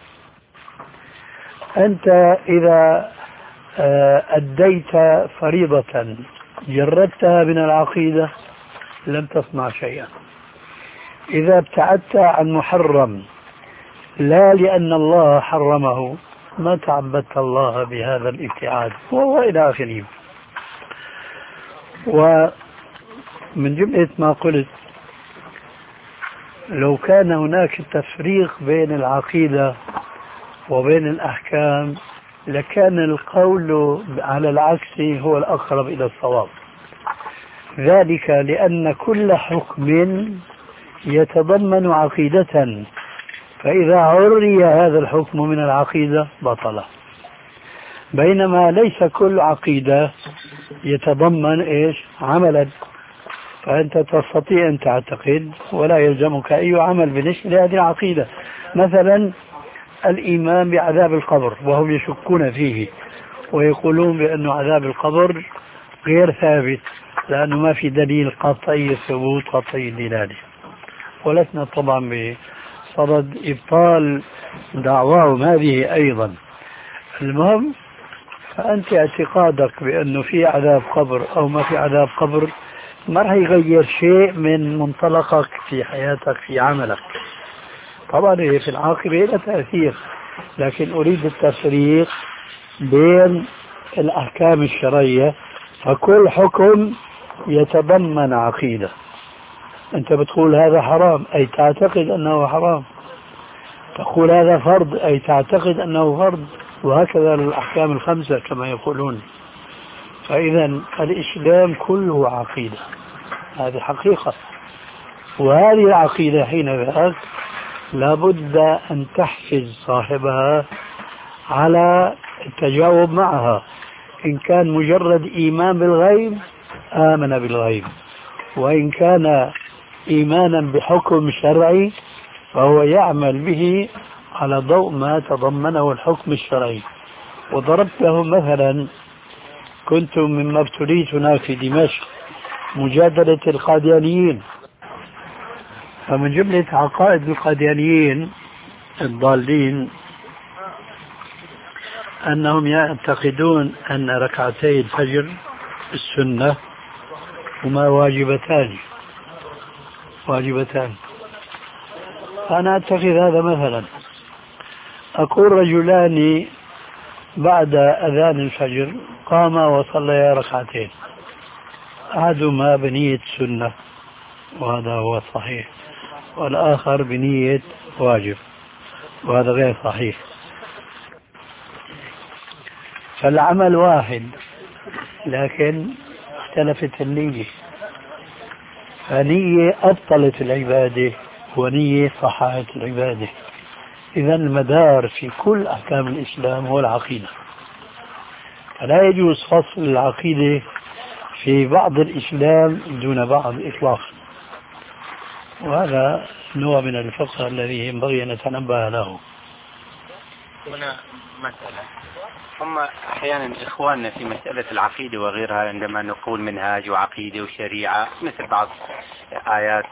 أنت إذا أديت فريضة جردتها من العقيدة لم تصنع شيئا. إذا ابتعدت عن محرم لا لأن الله حرمه ما تعبدت الله بهذا الابتعاد، وهو إلى آخره. ومن جملة ما قلت لو كان هناك تفريق بين العقيدة وبين الأحكام لكان القول على العكس هو الأقرب إلى الصواب. ذلك لأن كل حكم يتضمن عقيدة، فإذا عري هذا الحكم من العقيدة بطل، بينما ليس كل عقيدة يتضمن إيش؟ عملا. فأنت تستطيع أن تعتقد ولا يلزمك أي عمل بالنسبة لهذه العقيدة. مثلا الإيمان بعذاب القبر، وهم يشكون فيه ويقولون بأن عذاب القبر غير ثابت لأنه ما في دليل قطعي الثبوت قطعي الدلالة. ولسنا طبعا بصدد إبطال دعواهم هذه أيضا. المهم فأنت اعتقادك بأنه في عذاب قبر أو ما في عذاب قبر ما راح يغير شيء من منطلقك في حياتك في عملك. طبعا في العاقبة لا تأثير، لكن أريد التفريق بين الأحكام الشرعية، فكل حكم يتضمن عقيدة. أنت بتقول هذا حرام أي تعتقد أنه حرام، تقول هذا فرض أي تعتقد أنه فرض، وهكذا الأحكام الخمسة كما يقولون. فإذا الإسلام كله عقيدة، هذه حقيقة، وهذه العقيدة حين ذاك لابد أن تحفز صاحبها على التجاوب معها. إن كان مجرد إيمان بالغيب آمن بالغيب، وإن كان إيمانا بحكم شرعي فهو يعمل به على ضوء ما تضمنه الحكم الشرعي. وضربت لهم مثلا، كنت مما ابتليت هناك في دمشق مجادلة القاديانيين، فمن جملة عقائد القاديانيين الضالين أنهم يعتقدون أن ركعتي الفجر السنة هما واجبتان واجبتان أنا أتخذ هذا مثلا، أقول رجلان بعد أذان الفجر قاما وصليا ركعتين، أحدهما بنية سنة وهذا هو الصحيح، والآخر بنية واجب وهذا غير صحيح. فالعمل واحد لكن اختلفت النية، فنية أبطلت العبادة ونية صححت العبادة. إذا المدار في كل أحكام الإسلام هو العقيدة، فلا يجوز فصل العقيدة في بعض الإسلام دون بعض إطلاقا، وهذا نوع من الفقه الذي ينبغي أن نتنبه له. هنا مسألة، هم أحيانا إخواننا في مسألة العقيدة وغيرها عندما نقول منهاج وعقيدة وشريعة مثل بعض آيات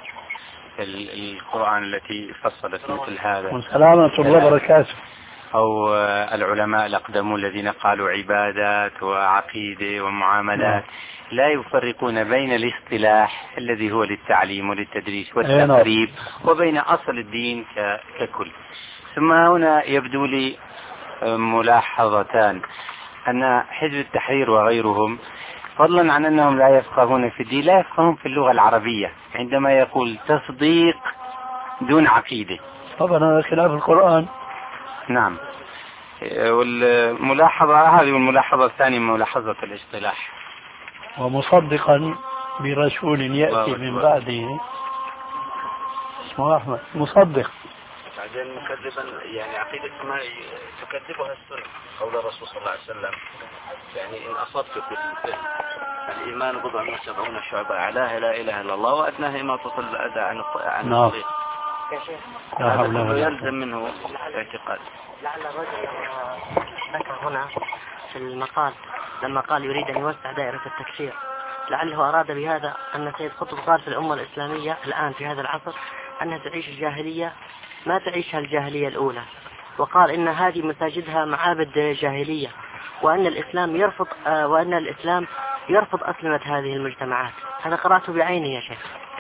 القرآن التي فصلت مثل هذا والسلامة الله وبركاته، أو العلماء الأقدمون الذين قالوا عبادات وعقيدة ومعاملات، لا يفرقون بين الاصطلاح الذي هو للتعليم وللتدريس والتقريب وبين أصل الدين ككل. ثم هنا يبدو لي ملاحظتان، أن حزب التحرير وغيرهم فضلا عن أنهم لا يفقهون في الدين لا يفقهون في اللغة العربية عندما يقول تصديق دون عقيدة. طبعا هذا خلاف القرآن. نعم. والملاحظة هذه، والملاحظة الثانية ملاحظة الاصطلاح. ومصدقا برسول يأتي من بعده اسمه أحمد مصدق. بعدين مكذبا يعني عقيدة ما تكذبها السنة، قول الرسول صلى الله عليه وسلم يعني إن أصبت في الإيمان بضع وسبعون شعبة، أعلاها لا إله إلا الله وأدناها إماطة الأذى عن عن الطريق. هذا يلزم منه الاعتقاد. لعل الرجل ذكر هنا في المقال لما قال يريد أن يوسع دائرة التكفير، لعله أراد بهذا أن سيد قطب قال في الأمة الإسلامية الآن في هذا العصر أنها تعيش الجاهلية ما تعيشها الجاهلية الأولى، وقال إن هذه مساجدها معابد جاهلية، وأن الإسلام يرفض آه وأن الإسلام يرفض أسلمة هذه المجتمعات. هذا قرأته بعيني يا شيخ.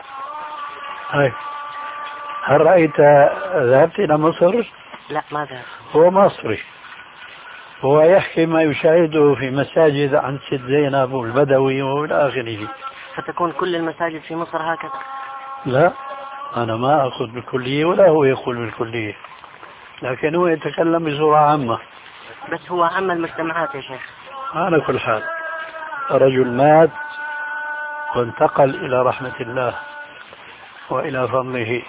هاي. هل رأيت ذهبت إلى مصر؟ لا ما ذهب. هو مصري، هو يحكي ما يشاهده في مساجد عن سيد زينب والبدوي والى آخره. فتكون كل المساجد في مصر هكذا؟ لا، أنا ما أخذ بالكلية ولا هو يقول بالكلية، لكن هو يتكلم بصورة عامة. بس هو عام المجتمعات يا شيخ. على كل حال رجل مات وانتقل إلى رحمة الله وإلى فضله،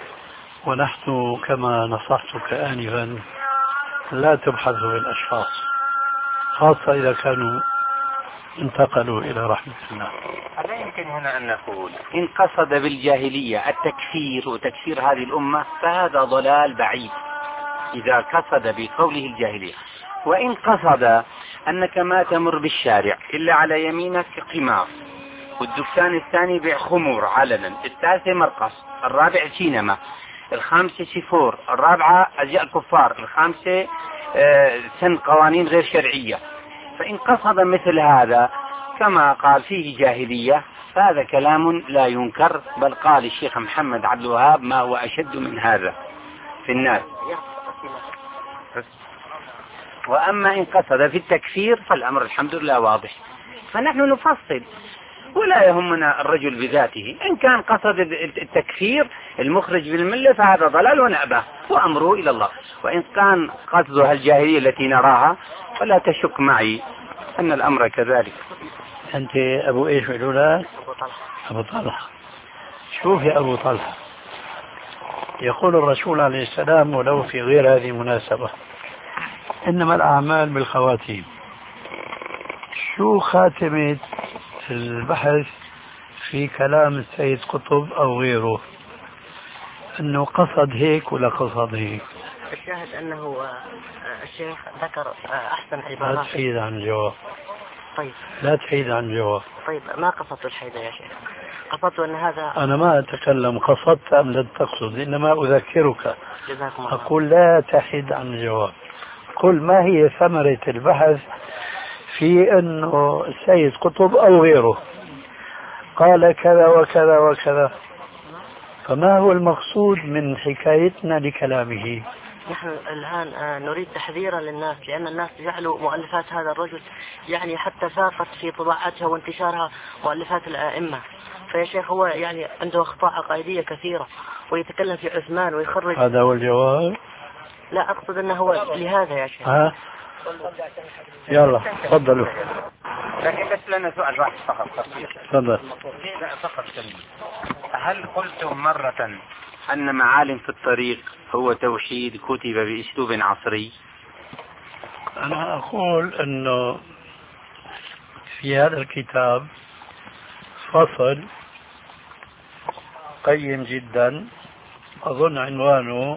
ونحن كما نصحتك آنفا لا تبحثوا بالأشخاص، خاصة إذا كانوا انتقلوا إلى رحمة الله. ألا يمكن هنا أن نقول إن قصد بالجاهلية التكفير وتكفير هذه الأمة فهذا ضلال بعيد إذا قصد بقوله الجاهلية، وإن قصد أنك ما تمر بالشارع إلا على يمينك قمار، والدكان الثاني بيع خمور علنا، الثالثة مرقص، الرابع سينما، الخامسة سيفور، الرابعة أزياء الكفار، الخامسة آه سن قوانين غير شرعية، فإن قصد مثل هذا كما قال فيه جاهلية فهذا كلام لا ينكر، بل قال الشيخ محمد عبد الوهاب ما هو أشد من هذا في الناس. وأما إن قصد في التكفير فالأمر الحمد لله واضح. فنحن نفصل ولا يهمنا الرجل بذاته. إن كان قصد التكفير المخرج بالملة فهذا ضلال ونأبه وأمره إلى الله، وإن كان قصده الجاهلية التي نراها فلا تشك معي أن الأمر كذلك. أنت أبو إيش الأولاد؟ أبو طلحة. شوف يا أبو طلحة، يقول الرسول عليه السلام ولو في غير هذه المناسبة إنما الأعمال بالخواتيم. شو خاتمة البحث في كلام السيد قطب أو غيره؟ أنه قصد هيك ولا قصد هيك؟ الشاهد أنه الشيخ ذكر أحسن لا عبارات. تحيد عن الجواب. طيب لا تحيد عن الجواب. طيب ما قصدت الحيدة يا شيخ، قصدت أن هذا. أنا ما أتكلم قصدت أم لم تقصد، إنما أذكرك. جزاكم الله. أقول لا تحيد عن الجواب. قل ما هي ثمرة البحث في أنه السيد قطب أو غيره قال كذا وكذا وكذا، فما هو المقصود من حكايتنا لكلامه؟ نحن الآن نريد تحذيرا للناس، لأن الناس جعلوا مؤلفات هذا الرجل يعني حتى فاقت في طباعتها وانتشارها مؤلفات الأئمة. فيا شيخ هو يعني عنده أخطاء عقائدية كثيرة ويتكلم في عثمان ويخرج. هذا هو الجواب؟ لا أقصد أنه هو لهذا يا شيخ. ها؟ يلا تفضلوا. لكن بس لنا سؤال واحد فقط. تفضل. فقط. هل قلتم مرة أن معالم في الطريق هو توحيد كتب بأسلوب عصري؟ أنا أقول أنه في هذا الكتاب فصل قيم جدا، أظن عنوانه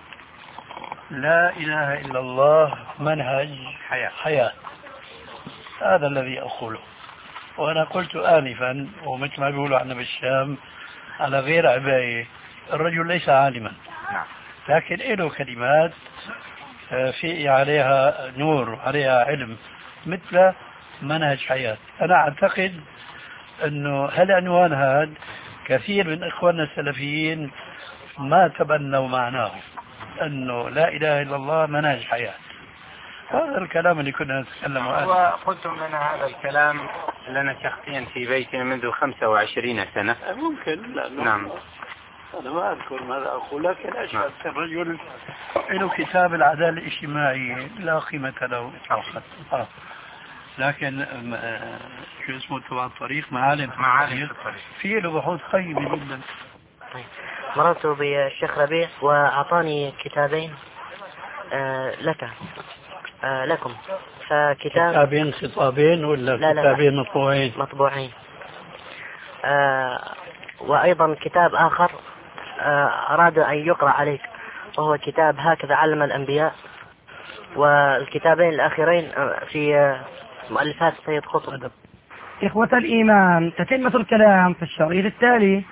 لا إله إلا الله منهج حياة. حياة. هذا الذي أقوله. وأنا قلت آنفا ومثل ما بيقولوا عنا بالشام على غير عباية، الرجل ليس عالما لكن له كلمات في عليها نور عليها علم مثل منهج حياة. أنا أعتقد أنه هالعنوان هذا كثير من إخواننا السلفيين ما تبنوا معناه، أنه لا إله إلا الله منهج حياة. هذا الكلام اللي كنا نتكلم عنه. وقلتم لنا هذا الكلام لنا شخصيا في بيتنا منذ خمسة وعشرين سنة. ممكن. لا نعم. أنا ما أذكر ماذا أقول، لكن أشهد الرجل له كتاب العدالة الاجتماعية لا قيمة له. آه. لكن شو اسمه تبع الطريق معالم معالم الطريق فيه له بحوث قيمة جدا. طيب. مررت بالشيخ ربيع وأعطاني كتابين آه لك آه لكم. فكتاب كتابين خطابين ولا لا كتابين لا مطبوعين؟ مطبوعين. آه وأيضا كتاب آخر آه أراد أن يقرأ عليك، وهو كتاب هكذا علم الأنبياء. والكتابين الأخيرين في آه مؤلفات السيد قطب. إخوة الإيمان، تتمة الكلام في الشريط التالي.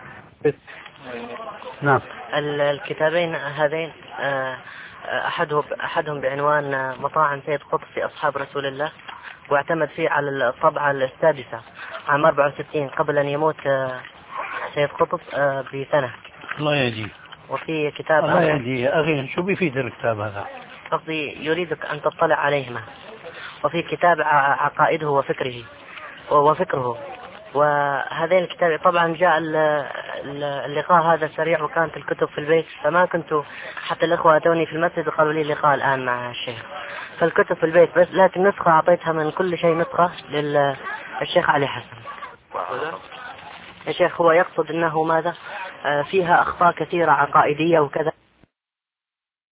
نعم. الكتابين هذين أحدهم أحدهم بعنوان مطاعم سيد قطب في أصحاب رسول الله، واعتمد فيه على الطبعة السادسة عام أربعة وستين قبل أن يموت سيد قطب بسنة. الله يهديه. وفي كتاب الله يهديه يا أخي، شو بيفيد الكتاب هذا؟ قصدي يريدك أن تطلع عليهما. وفي كتاب عقائده وفكره وفكره وهذين الكتاب. طبعا جاء اللقاء هذا سريع وكانت الكتب في البيت، فما كنت حتى الأخوة أتوني في المسجد وقالوا لي اللقاء الآن مع الشيخ، فالكتب في البيت بس، لكن نسخة أعطيتها من كل شيء نسخة للشيخ علي حسن. الشيخ هو يقصد أنه ماذا فيها أخطاء كثيرة عقائدية وكذا.